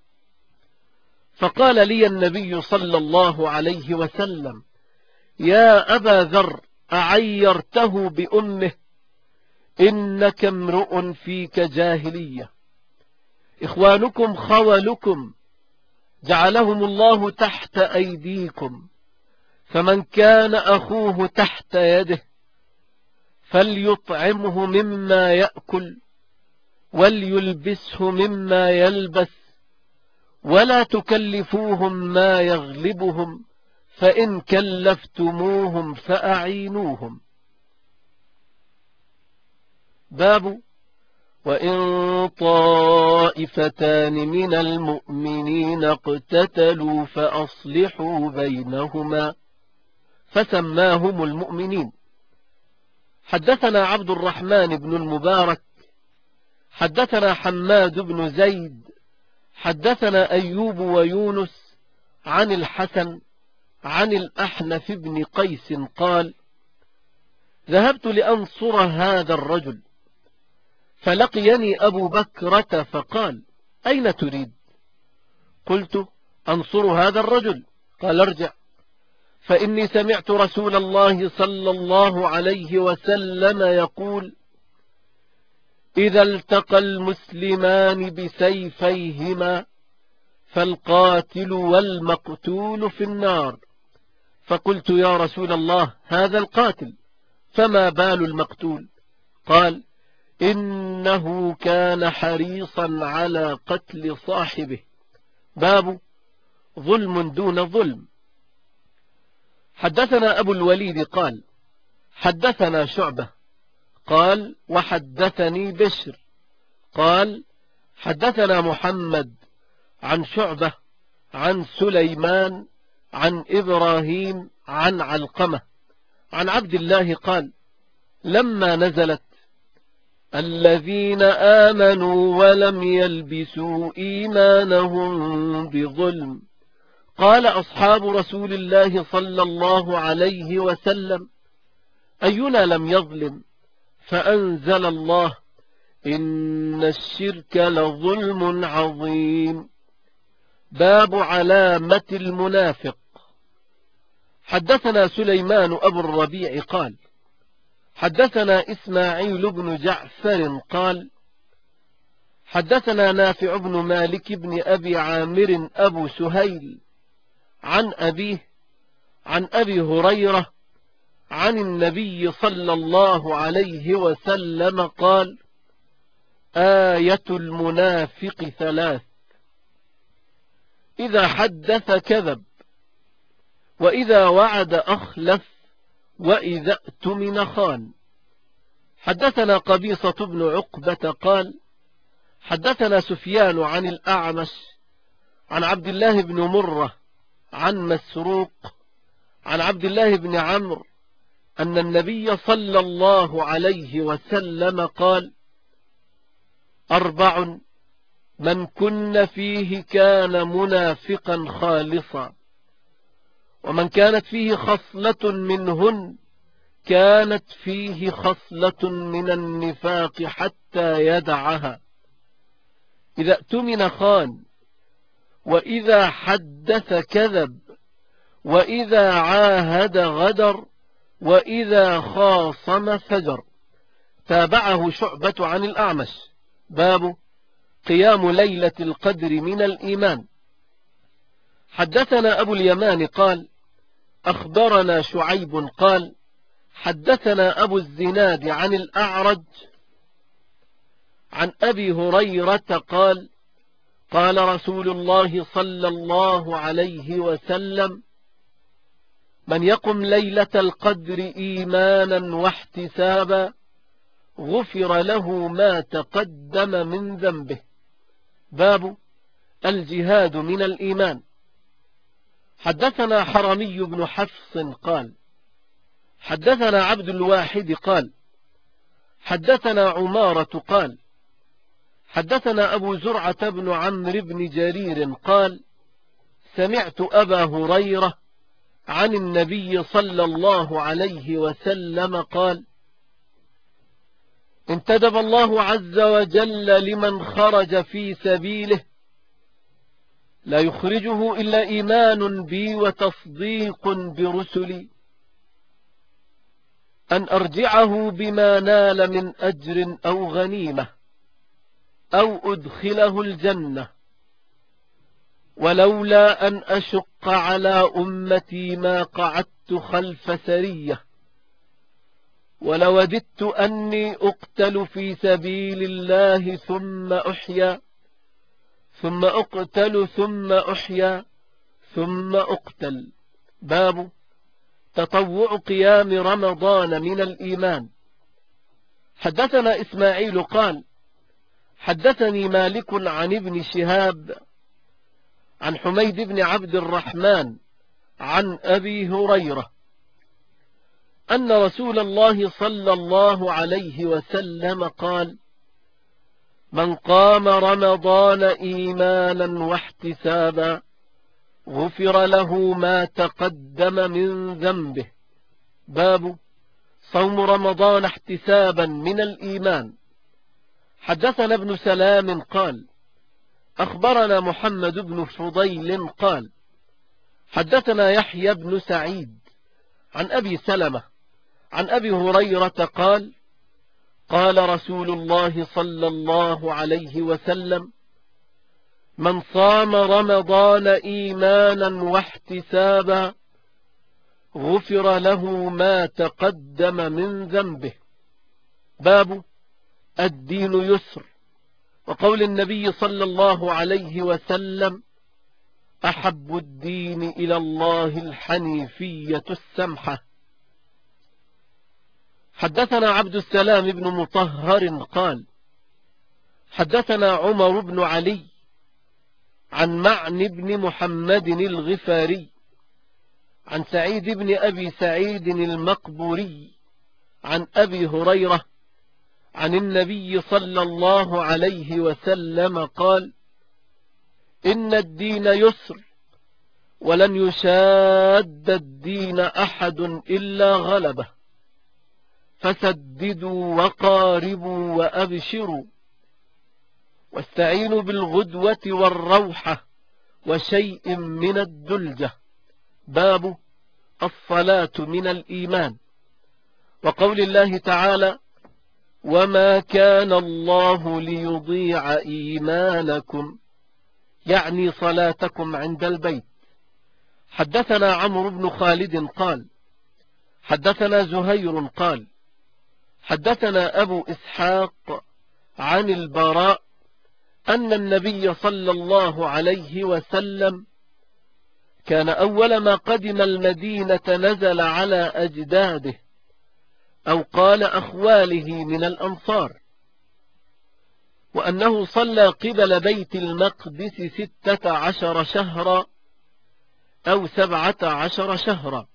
فقال لي النبي صلى الله عليه وسلم: يا أبا ذر، أعيرته بأمه؟ إنك امرؤ فيك جاهلية. إخوانكم خولكم جعلهم الله تحت أيديكم، فمن كان أخوه تحت يده فليطعمه مما يأكل وليلبسه مما يلبس، ولا تكلفوهم ما يغلبهم، فإن كلفتموهم فأعينوهم. باب وإن طائفتان من المؤمنين اقتتلوا فأصلحوا بينهما، فسماهم المؤمنين. حدثنا عبد الرحمن بن المبارك حدثنا حماد بن زيد حدثنا أيوب ويونس عن الحسن عن الأحنف بن قيس قال: ذهبت لأنصر هذا الرجل، فلقيني أبو بكرة فقال: أين تريد؟ قلت: أنصر هذا الرجل. قال: ارجع، فإني سمعت رسول الله صلى الله عليه وسلم يقول: إذا التقى المسلمان بسيفيهما فالقاتل والمقتول في النار. فقلت: يا رسول الله، هذا القاتل، فما بال المقتول؟ قال: إنه كان حريصا على قتل صاحبه. باب ظلم دون ظلم. حدثنا أبو الوليد قال: حدثنا شعبة قال: وحدثني بشر قال: حدثنا محمد عن شعبة عن سليمان عن إبراهيم عن علقمة عن عبد الله قال: لما نزلت الذين آمنوا ولم يلبسوا إيمانهم بظلم، قال أصحاب رسول الله صلى الله عليه وسلم: أينا لم يظلم؟ فأنزل الله: إن الشرك لظلم عظيم. باب علامة المنافق. حدثنا سليمان أبو الربيع قال: حدثنا إسماعيل بن جعفر قال: حدثنا نافع بن مالك بن أبي عامر أبو سهيل عن أبيه عن أبي هريرة عن النبي صلى الله عليه وسلم قال: آية المنافق ثلاث: إذا حدث كذب، وإذا وعد أخلف، وإذا اؤتمن خان. حدثنا قبيصة بن عقبة قال: حدثنا سفيان عن الأعمش عن عبد الله بن مرة عن مسروق عن عبد الله بن عمرو أن النبي صلى الله عليه وسلم قال: 4 من كن فيه كان منافقا خالصا، ومن كانت فيه خصلة منهن كانت فيه خصلة من النفاق حتى يدعها. إذا اؤتمن خان، وإذا حدث كذب، وإذا عاهد غدر، وإذا خاصم فجر. تابعه شعبة عن الأعمش. باب قيام ليلة القدر من الإيمان. حدثنا أبو اليمان قال أخبرنا شعيب قال حدثنا أبو الزناد عن الأعرج عن أبي هريرة قال قال رسول الله صلى الله عليه وسلم: من يقم ليلة القدر إيمانا واحتسابا غفر له ما تقدم من ذنبه. باب الجهاد من الإيمان. حدثنا حرمي بن حفص قال حدثنا عبد الواحد قال حدثنا عمارة قال حدثنا أبو زرعة بن عمرو بن جرير قال سمعت أبا هريرة عن النبي صلى الله عليه وسلم قال: انتدب الله عز وجل لمن خرج في سبيله لا يخرجه إلا إيمان بي وتصديق برسلي، أن أرجعه بما نال من أجر أو غنيمة أو أدخله الجنة، ولولا أن أشق على أمتي ما قعدت خلف سرية، ولوددت أني أقتل في سبيل الله ثم أحيا ثم أقتل ثم أحيا ثم أقتل. باب تطوع قيام رمضان من الإيمان. حدثنا إسماعيل قال حدثني مالك عن ابن شهاب عن حميد بن عبد الرحمن عن أبي هريرة أن رسول الله صلى الله عليه وسلم قال: من قام رمضان إيمانا واحتسابا غفر له ما تقدم من ذنبه. باب صوم رمضان احتسابا من الإيمان. حدثنا ابن سلام قال أخبرنا محمد بن فضيل قال حدثنا يحيى بن سعيد عن أبي سلمة عن أبي هريرة قال قال رسول الله صلى الله عليه وسلم: من صام رمضان إيمانا واحتسابا غفر له ما تقدم من ذنبه. باب الدين يسر. وقول النبي صلى الله عليه وسلم: أحب الدين إلى الله الحنيفية السمحة. حدثنا عبد السلام بن مطهر قال حدثنا عمر بن علي عن معن بن محمد الغفاري عن سعيد بن أبي سعيد المقبوري عن أبي هريرة عن النبي صلى الله عليه وسلم قال: إن الدين يسر ولن يشاد الدين أحد إلا غلبه، فسددوا وقاربوا وأبشروا، واستعينوا بالغدوة والروحة وشيء من الدلجة. باب الصلاة من الإيمان. وقول الله تعالى: وما كان الله ليضيع إيمانكم، يعني صلاتكم عند البيت. حدثنا عمرو بن خالد قال حدثنا زهير قال حدثنا أبو إسحاق عن البراء أن النبي صلى الله عليه وسلم كان أول ما قدم المدينة نزل على أجداده أو قال أخواله من الأنصار، وأنه صلى قبل بيت المقدس 16 شهرا أو 17 شهرا،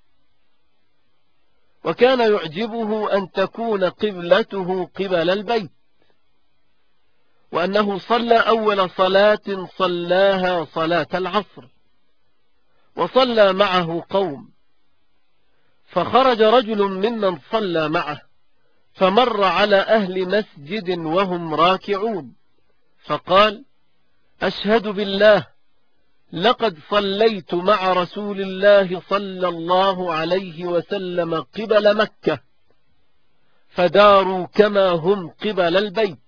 وكان يعجبه أن تكون قبلته قبل البيت، وأنه صلى أول صلاة صلاها صلاة العصر، وصلى معه قوم، فخرج رجل ممن صلى معه فمر على أهل مسجد وهم راكعون، فقال: أشهد بالله لقد صليت مع رسول الله صلى الله عليه وسلم قبل مكة، فداروا كما هم قبل البيت.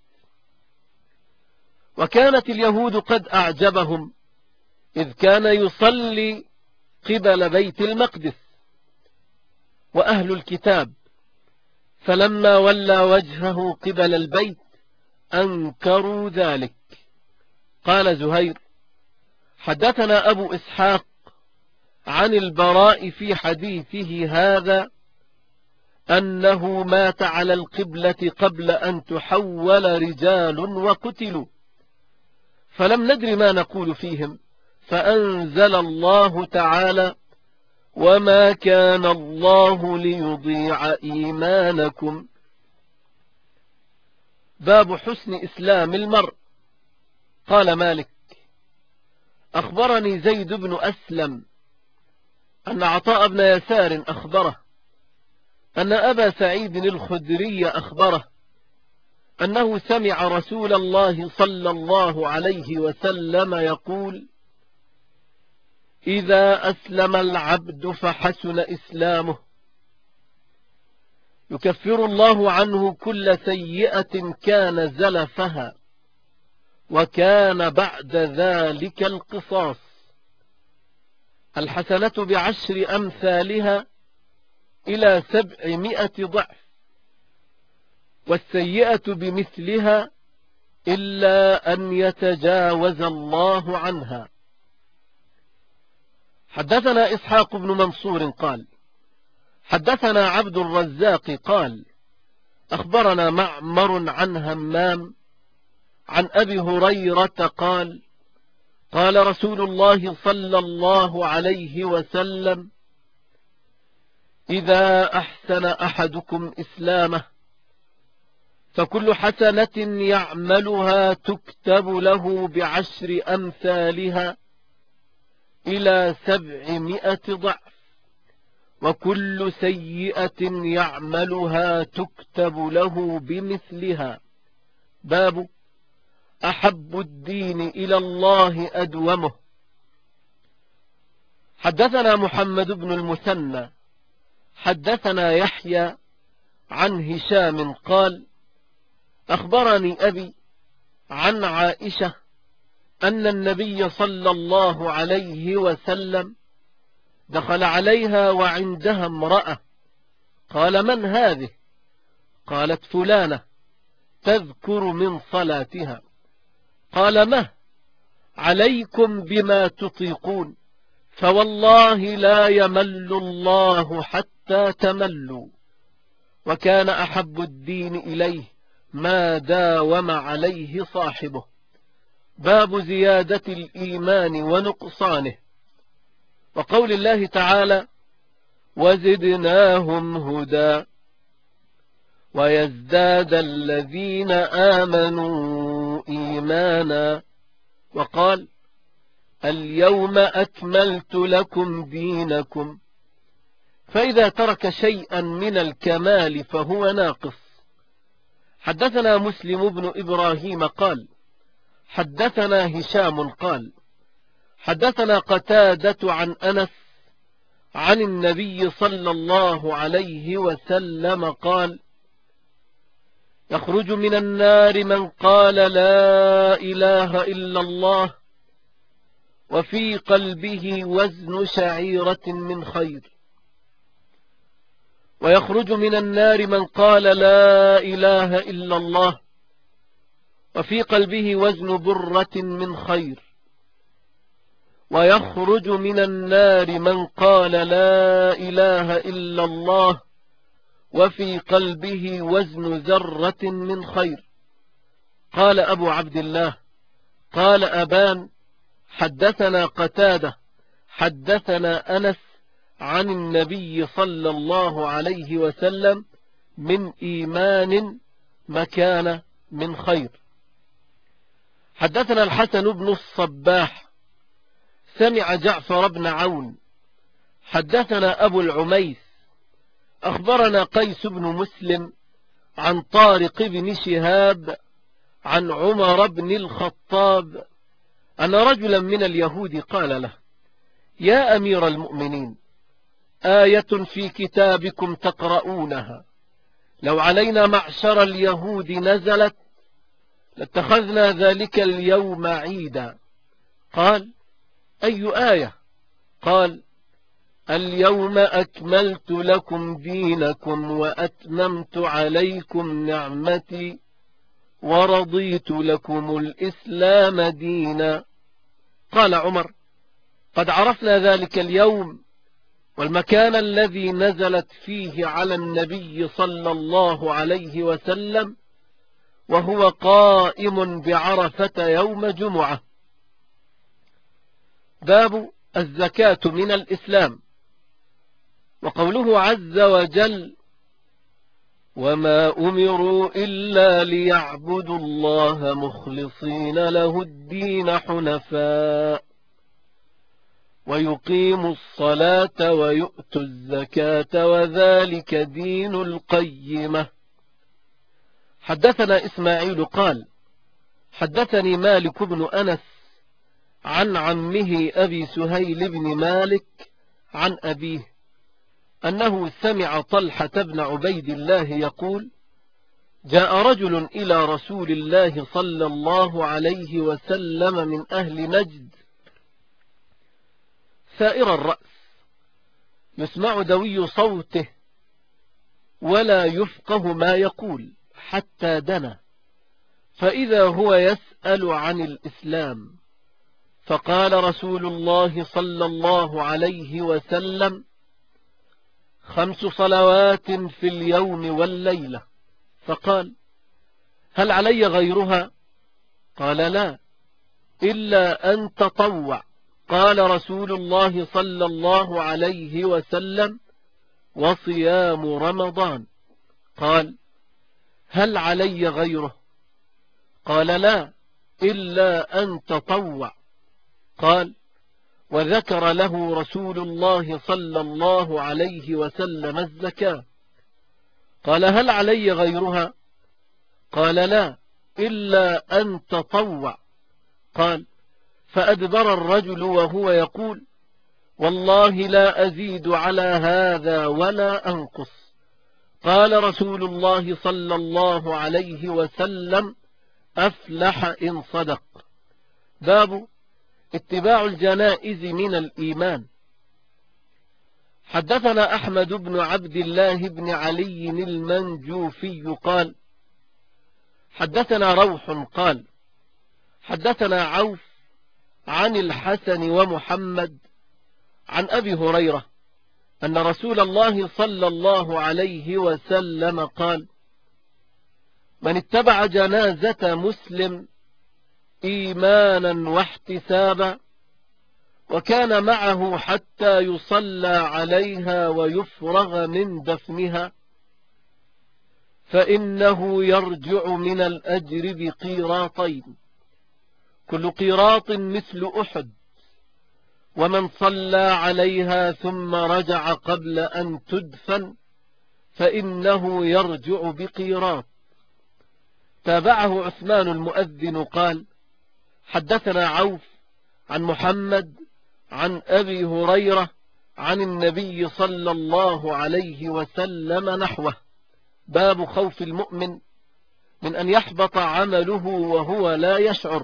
وكانت اليهود قد أعجبهم إذ كان يصلي قبل بيت المقدس، وأهل الكتاب فلما ولى وجهه قبل البيت أنكروا ذلك. قال زهير: حدثنا أبو إسحاق عن البراء في حديثه هذا أنه مات على القبلة قبل أن تحول رجال وقتلوا، فلم ندر ما نقول فيهم، فأنزل الله تعالى: وما كان الله ليضيع إيمانكم. باب حسن إسلام المرء. قال مالك: أخبرني زيد بن أسلم أن عطاء بن يسار أخبره أن أبا سعيد الخدري أخبره أنه سمع رسول الله صلى الله عليه وسلم يقول: إذا أسلم العبد فحسن إسلامه يكفر الله عنه كل سيئة كان زلفها، وكان بعد ذلك القصاص. الحسنة بعشر أمثالها إلى 700 ضعف، والسيئة بمثلها إلا أن يتجاوز الله عنها. حدثنا إسحاق بن منصور قال: حدثنا عبد الرزاق قال: أخبرنا معمر عن همام عن أبي هريرة قال: قال رسول الله صلى الله عليه وسلم: إذا أحسن أحدكم إسلامه فكل حسنة يعملها تكتب له بعشر أمثالها إلى 700 ضعف، وكل سيئة يعملها تكتب له بمثلها. باب أحب الدين إلى الله أدومه. حدثنا محمد بن المثنى حدثنا يحيى عن هشام قال: أخبرني أبي عن عائشة أن النبي صلى الله عليه وسلم دخل عليها وعندها امرأة، قال: من هذه؟ قالت: فلانة تذكر من صلاتها. قال: مه عليكم بما تطيقون، فوالله لا يمل الله حتى تملوا. وكان أحب الدين إليه ما داوم عليه صاحبه. باب زيادة الإيمان ونقصانه. وقول الله تعالى: وزدناهم هدى ويزداد الذين آمنوا إيمانا. وقال: اليوم أكملت لكم دينكم. فإذا ترك شيئا من الكمال فهو ناقص. حدثنا مسلم بن إبراهيم قال: حدثنا هشام قال: حدثنا قتادة عن أنس عن النبي صلى الله عليه وسلم قال: يخرج من النار من قال لا إله إلا الله وفي قلبه وزن شعيرة من خير، ويخرج من النار من قال لا إله إلا الله وفي قلبه وزن برة من خير، ويخرج من النار من قال لا إله إلا الله وفي قلبه وزن ذرة من خير. قال أبو عبد الله: قال أبان: حدثنا قتادة حدثنا أنس عن النبي صلى الله عليه وسلم من إيمان مكان من خير. حدثنا الحسن بن الصباح سمع جعفر بن عون حدثنا أبو العميس أخبرنا قيس بن مسلم عن طارق بن شهاب عن عمر بن الخطاب أن رجلا من اليهود قال له: يا أمير المؤمنين، آية في كتابكم تقرؤونها لو علينا معشر اليهود نزلت لاتخذنا ذلك اليوم عيدا. قال: أي آية؟ قال: اليوم أكملت لكم دينكم وأتممت عليكم نعمتي ورضيت لكم الإسلام دينا. قال عمر: قد عرفنا ذلك اليوم والمكان الذي نزلت فيه على النبي صلى الله عليه وسلم وهو قائم بعرفة يوم جمعة. باب الزكاة من الإسلام. وقوله عز وجل: وما أمروا إلا ليعبدوا الله مخلصين له الدين حنفاء ويقيموا الصلاة ويؤتوا الزكاة وذلك دين القيمة. حدثنا إسماعيل قال: حدثني مالك بن أنس عن عمه أبي سهيل بن مالك عن أبيه أنه سمع طلحة بن عبيد الله يقول: جاء رجل إلى رسول الله صلى الله عليه وسلم من أهل نجد ثائر الرأس يسمع دوي صوته ولا يفقه ما يقول حتى دنا، فإذا هو يسأل عن الإسلام، فقال رسول الله صلى الله عليه وسلم: 5 صلوات في اليوم والليلة. فقال: هل علي غيرها؟ قال: لا، إلا أن تطوع. قال رسول الله صلى الله عليه وسلم: وصيام رمضان. قال: هل علي غيره؟ قال: لا، إلا أن تطوع. قال: وذكر له رسول الله صلى الله عليه وسلم الزكاة. قال: هل علي غيرها؟ قال: لا، إلا أن تطوع. قال: فأدبر الرجل وهو يقول: والله لا أزيد على هذا ولا أنقص. قال رسول الله صلى الله عليه وسلم: أفلح إن صدق. باب اتباع الجنائز من الإيمان. حدثنا أحمد بن عبد الله بن علي المنجوفي قال: حدثنا روح قال: حدثنا عوف عن الحسن ومحمد عن أبي هريرة أن رسول الله صلى الله عليه وسلم قال: من اتبع جنازة مسلم إيمانا واحتسابا وكان معه حتى يصلى عليها ويفرغ من دفنها فإنه يرجع من الأجر بقيراطين، كل قيراط مثل أحد، ومن صلى عليها ثم رجع قبل أن تدفن فإنه يرجع بقيراط. تابعه عثمان المؤذن قال: حدثنا عوف عن محمد عن أبي هريرة عن النبي صلى الله عليه وسلم نحوه. باب خوف المؤمن من أن يحبط عمله وهو لا يشعر.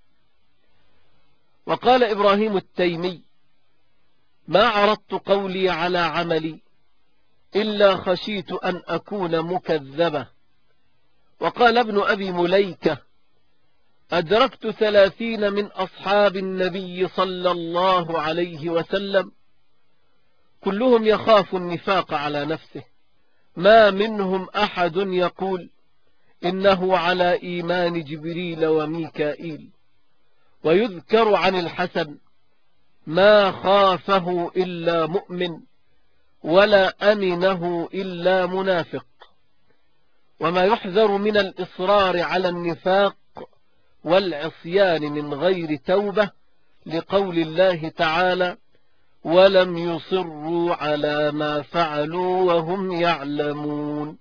وقال إبراهيم التيمي: ما عرضت قولي على عملي إلا خشيت أن أكون مكذبة. وقال ابن أبي مليكة: أدركت 30 من أصحاب النبي صلى الله عليه وسلم كلهم يخاف النفاق على نفسه، ما منهم أحد يقول إنه على إيمان جبريل وميكائيل. ويذكر عن الحسن: ما خافه إلا مؤمن ولا أمنه إلا منافق. وما يحذر من الإصرار على النفاق والعصيان من غير توبة، لقول الله تعالى: ولم يصروا على ما فعلوا وهم يعلمون.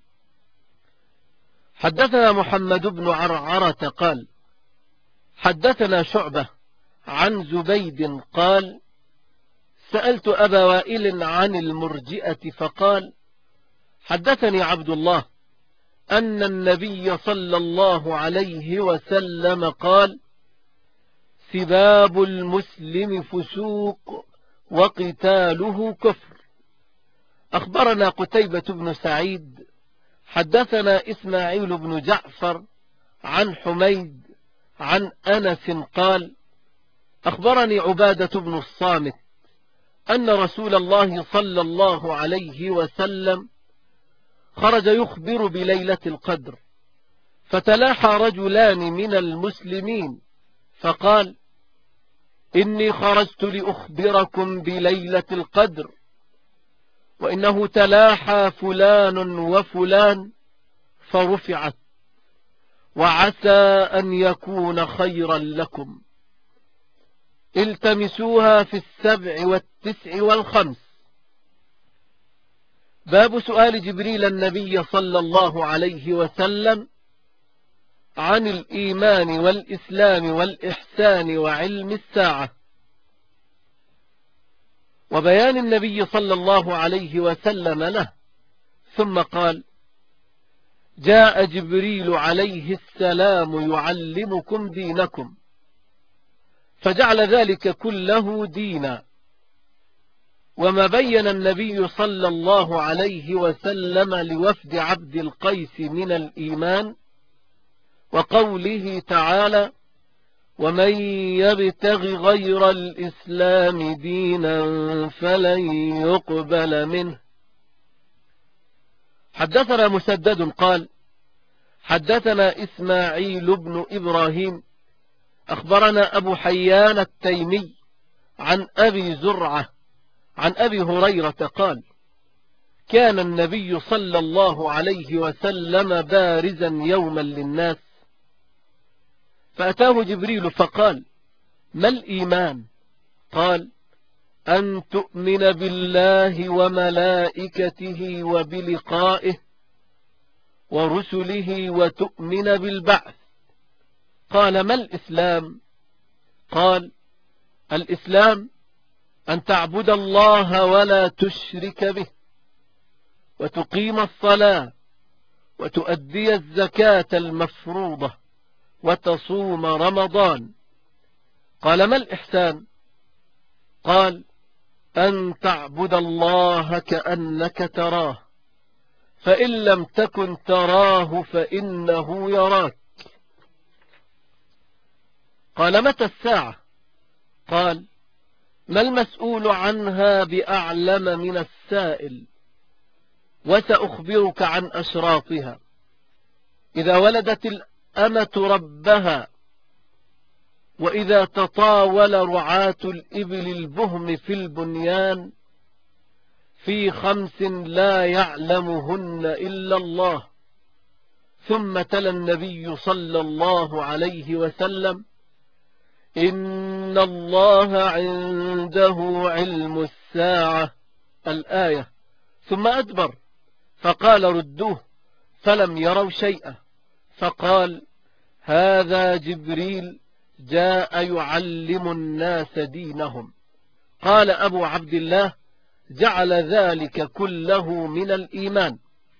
حدثنا محمد بن عرعرة قال: حدثنا شعبة عن زبيد قال: سألت أبا وائل عن المرجئة فقال: حدثني عبد الله أن النبي صلى الله عليه وسلم قال: سباب المسلم فسوق وقتاله كفر. أخبرنا قتيبة بن سعيد حدثنا إسماعيل بن جعفر عن حميد عن أنس قال: أخبرني عبادة بن الصامت أن رسول الله صلى الله عليه وسلم خرج يخبر بليلة القدر، فتلاحى رجلان من المسلمين فقال: إني خرجت لأخبركم بليلة القدر، وإنه تلاحى فلان وفلان فرفعت، وعسى أن يكون خيرا لكم، التمسوها في 7 و9 و5. باب سؤال جبريل النبي صلى الله عليه وسلم عن الإيمان والإسلام والإحسان وعلم الساعة، وبيان النبي صلى الله عليه وسلم له. ثم قال: جاء جبريل عليه السلام يعلمكم دينكم، فجعل ذلك كله دينا. وما بين النبي صلى الله عليه وسلم لوفد عبد القيس من الإيمان، وقوله تعالى: ومن يبتغ غير الإسلام دينا فلن يقبل منه. حدثنا مسدد قال: حدثنا إسماعيل بن إبراهيم أخبرنا أبو حيان التيمي عن أبي زرعة عن أبي هريرة قال: كان النبي صلى الله عليه وسلم بارزا يوما للناس، فأتاه جبريل فقال: ما الإيمان؟ قال: أن تؤمن بالله وملائكته وبلقائه ورسله وتؤمن بالبعث. قال: ما الإسلام؟ قال: الإسلام أن تعبد الله ولا تشرك به، وتقيم الصلاة، وتؤدي الزكاة المفروضة، وتصوم رمضان. قال: ما الإحسان؟ قال: أن تعبد الله كأنك تراه، فإن لم تكن تراه فإنه يراك. قال: متى الساعة؟ قال: ما المسؤول عنها بأعلم من السائل، وسأخبرك عن أشراطها. إذا ولدت الأمة ربها، وإذا تطاول رعاة الإبل البهم في البنيان، في 5 لا يعلمهن إلا الله. ثم تلا النبي صلى الله عليه وسلم: إن الله عنده علم الساعة، الآية. ثم أدبر فقال: ردوه، فلم يروا شيئا. فقال: هذا جبريل جاء يعلم الناس دينهم. قال أبو عبد الله: جعل ذلك كله من الإيمان.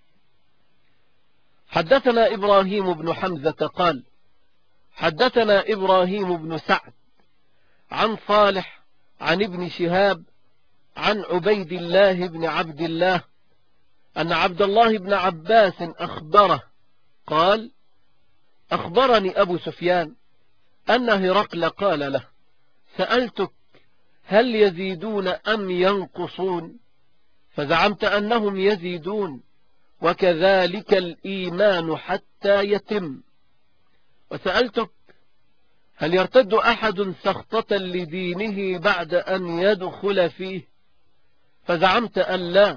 حدثنا إبراهيم بن حمزة قال: حدثنا إبراهيم بن سعد عن صالح عن ابن شهاب عن عبيد الله بن عبد الله أن عبد الله بن عباس أخبره قال: أخبرني أبو سفيان أن هرقل قال له: سألتك هل يزيدون أم ينقصون؟ فزعمت أنهم يزيدون، وكذلك الإيمان حتى يتم. وسألتك هل يرتد أحد سخطة لدينه بعد أن يدخل فيه؟ فزعمت أن لا،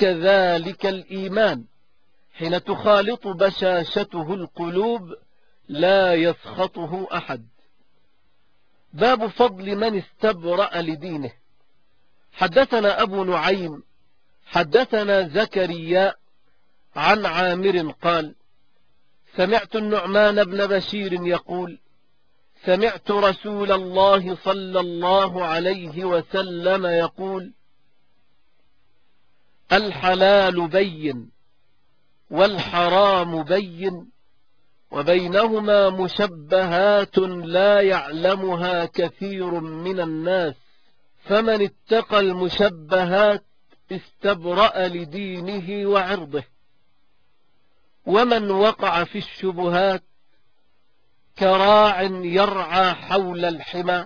وكذلك الإيمان حين تخالط بشاشته القلوب لا يسخطه أحد. باب فضل من استبرأ لدينه. حدثنا أبو نعيم حدثنا زكريا عن عامر قال: سمعت النعمان بن بشير يقول: سمعت رسول الله صلى الله عليه وسلم يقول: الحلال بين والحرام بين وبينهما مشبهات لا يعلمها كثير من الناس، فمن اتقى المشبهات استبرأ لدينه وعرضه، ومن وقع في الشبهات كراع يرعى حول الحمى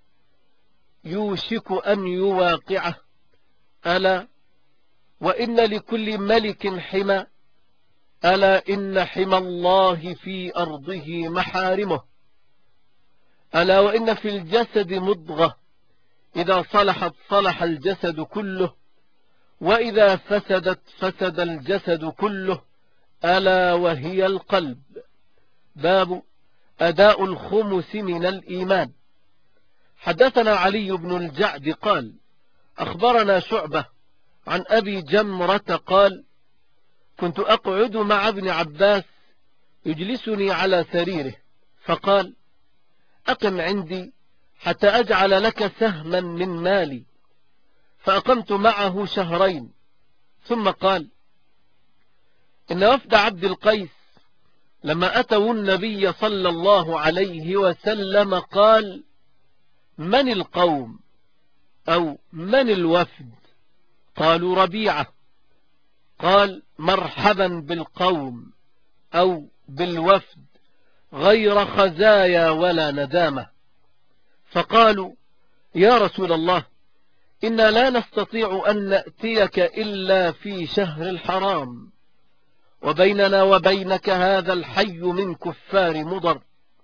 يوشك أن يواقعه. ألا وإن لكل ملك حمى، ألا إن حمى الله في أرضه محارمه. ألا وإن في الجسد مضغة إذا صلحت صلح الجسد كله، وإذا فسدت فسد الجسد كله، ألا وهي القلب. باب أداء الخمس من الإيمان. حدثنا علي بن الجعد قال: أخبرنا شعبة عن أبي جمرة قال: كنت أقعد مع ابن عباس يجلسني على سريره، فقال: أقم عندي حتى أجعل لك سهما من مالي. فأقمت معه شهرين، ثم قال: إن وفد عبد القيس لما أتوا النبي صلى الله عليه وسلم قال: من القوم أو من الوفد؟ قالوا: ربيعة. قال: مرحبا بالقوم أو بالوفد غير خزايا ولا ندامة. فقالوا: يا رسول الله، إنا لا نستطيع أن نأتيك إلا في شهر الحرام، وبيننا وبينك هذا الحي من كفار مضر،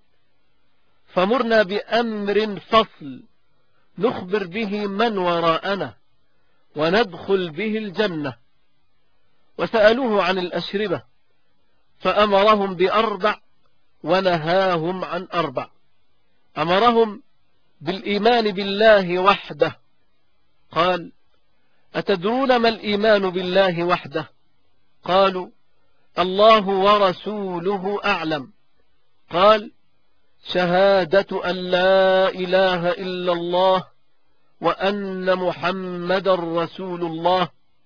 فمرنا بأمر فصل نخبر به من وراءنا وندخل به الجنة. وسألوه عن الأشربة فأمرهم ب4 ونهاهم عن 4. أمرهم بالإيمان بالله وحده. قال: أتدرون ما الإيمان بالله وحده؟ قالوا: الله ورسوله أعلم. قال: شهادة أن لا إله إلا الله وأن محمد رسول الله،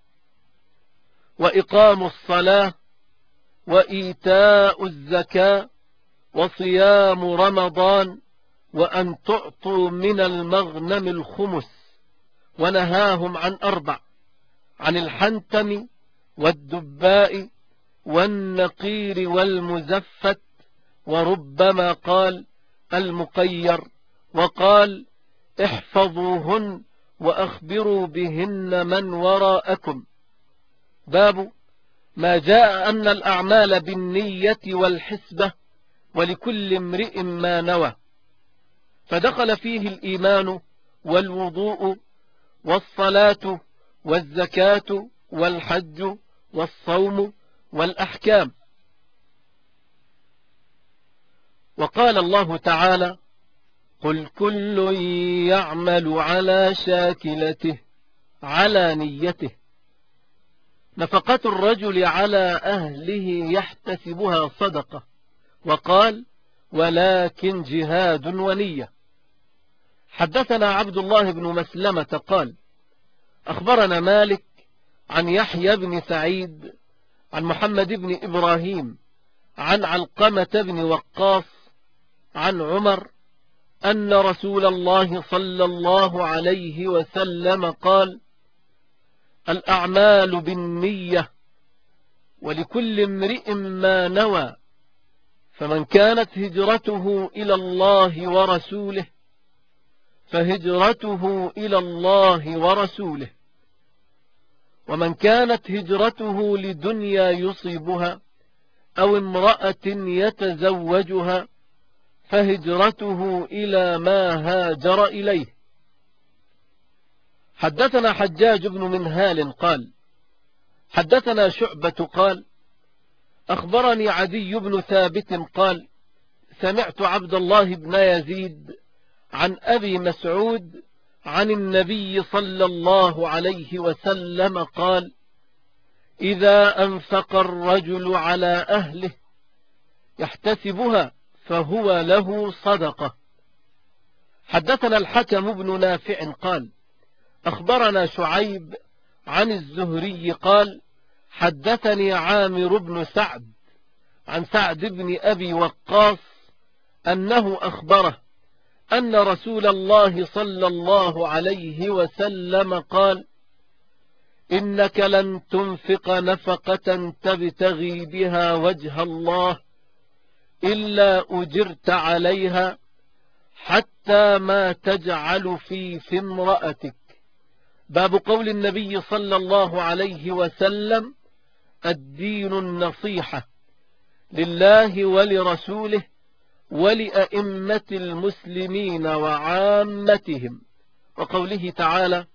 وإقام الصلاة، وإيتاء الزكاة، وصيام رمضان، وأن تعطوا من المغنم الخمس. ونهاهم عن 4: عن الحنتم والدباء والنقير والمزفت، وربما قال المقير، وقال: احفظوهن وأخبروا بهن من وراءكم. باب ما جاء أن الأعمال بالنية والحسبة ولكل امرئ ما نوى. فدخل فيه الإيمان والوضوء والصلاة والزكاة والحج والصوم والأحكام. وقال الله تعالى: قل كل يعمل على شاكلته على نيته. نفقة الرجل على أهله يحتسبها صدقة. وقال: ولكن جهاد ونية. حدثنا عبد الله بن مسلمة قال: أخبرنا مالك عن يحيى بن سعيد عن محمد بن إبراهيم عن علقمة بن وقاص عن عمر أن رسول الله صلى الله عليه وسلم قال: الأعمال بالنية ولكل امرئ ما نوى، فمن كانت هجرته إلى الله ورسوله فهجرته إلى الله ورسوله، ومن كانت هجرته لدنيا يصيبها أو امرأة يتزوجها فهجرته إلى ما هاجر إليه. حدثنا حجاج بن منهال قال: حدثنا شعبة قال: أخبرني عدي بن ثابت قال: سمعت عبد الله بن يزيد عن أبي مسعود عن النبي صلى الله عليه وسلم قال: إذا أنفق الرجل على أهله يحتسبها فهو له صدقة. حدثنا الحكم بن نافع قال: أخبرنا شعيب عن الزهري قال: حدثني عامر بن سعد عن سعد بن أبي وقاص أنه أخبره أن رسول الله صلى الله عليه وسلم قال: إنك لن تنفق نفقة تبتغي بها وجه الله إلا أجرت عليها حتى ما تجعل في امرأتك. باب قول النبي صلى الله عليه وسلم: الدين النصيحة لله ولرسوله ولأئمة المسلمين وعامتهم، وقوله تعالى: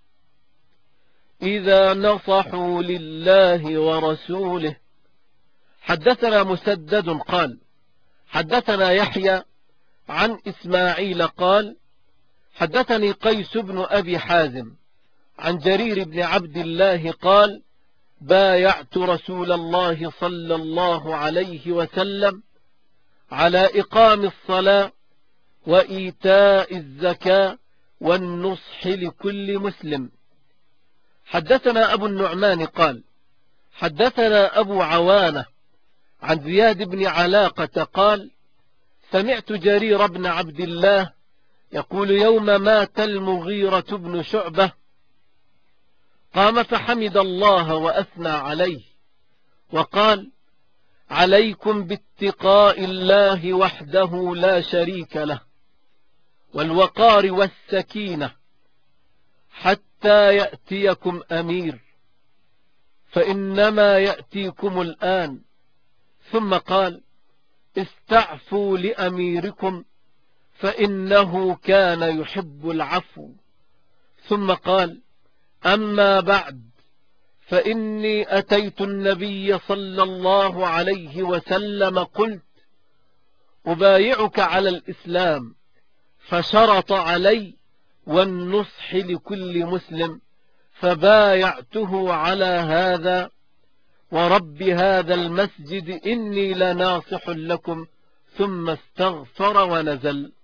إذا نصحوا لله ورسوله. حدثنا مسدد قال: حدثنا يحيى عن إسماعيل قال: حدثني قيس بن أبي حازم عن جرير بن عبد الله قال: بايعت رسول الله صلى الله عليه وسلم على إقام الصلاة وإيتاء الزكاة والنصح لكل مسلم. حدثنا أبو النعمان قال: حدثنا أبو عوانة عن زياد بن علاقة قال: سمعت جرير بن عبد الله يقول: يوم مات المغيرة بن شعبة قام فحمد الله وأثنى عليه وقال: عليكم باتقاء الله وحده لا شريك له والوقار والسكينة حتى يأتيكم أمير، فإنما يأتيكم الآن. ثم قال: استعفوا لأميركم فإنه كان يحب العفو. ثم قال: أما بعد، فإني أتيت النبي صلى الله عليه وسلم قلت: أبايعك على الإسلام، فشرط علي والنصح لكل مسلم، فبايعته على هذا ورب هذا المسجد إني لناصح لكم، ثم استغفر ونزل.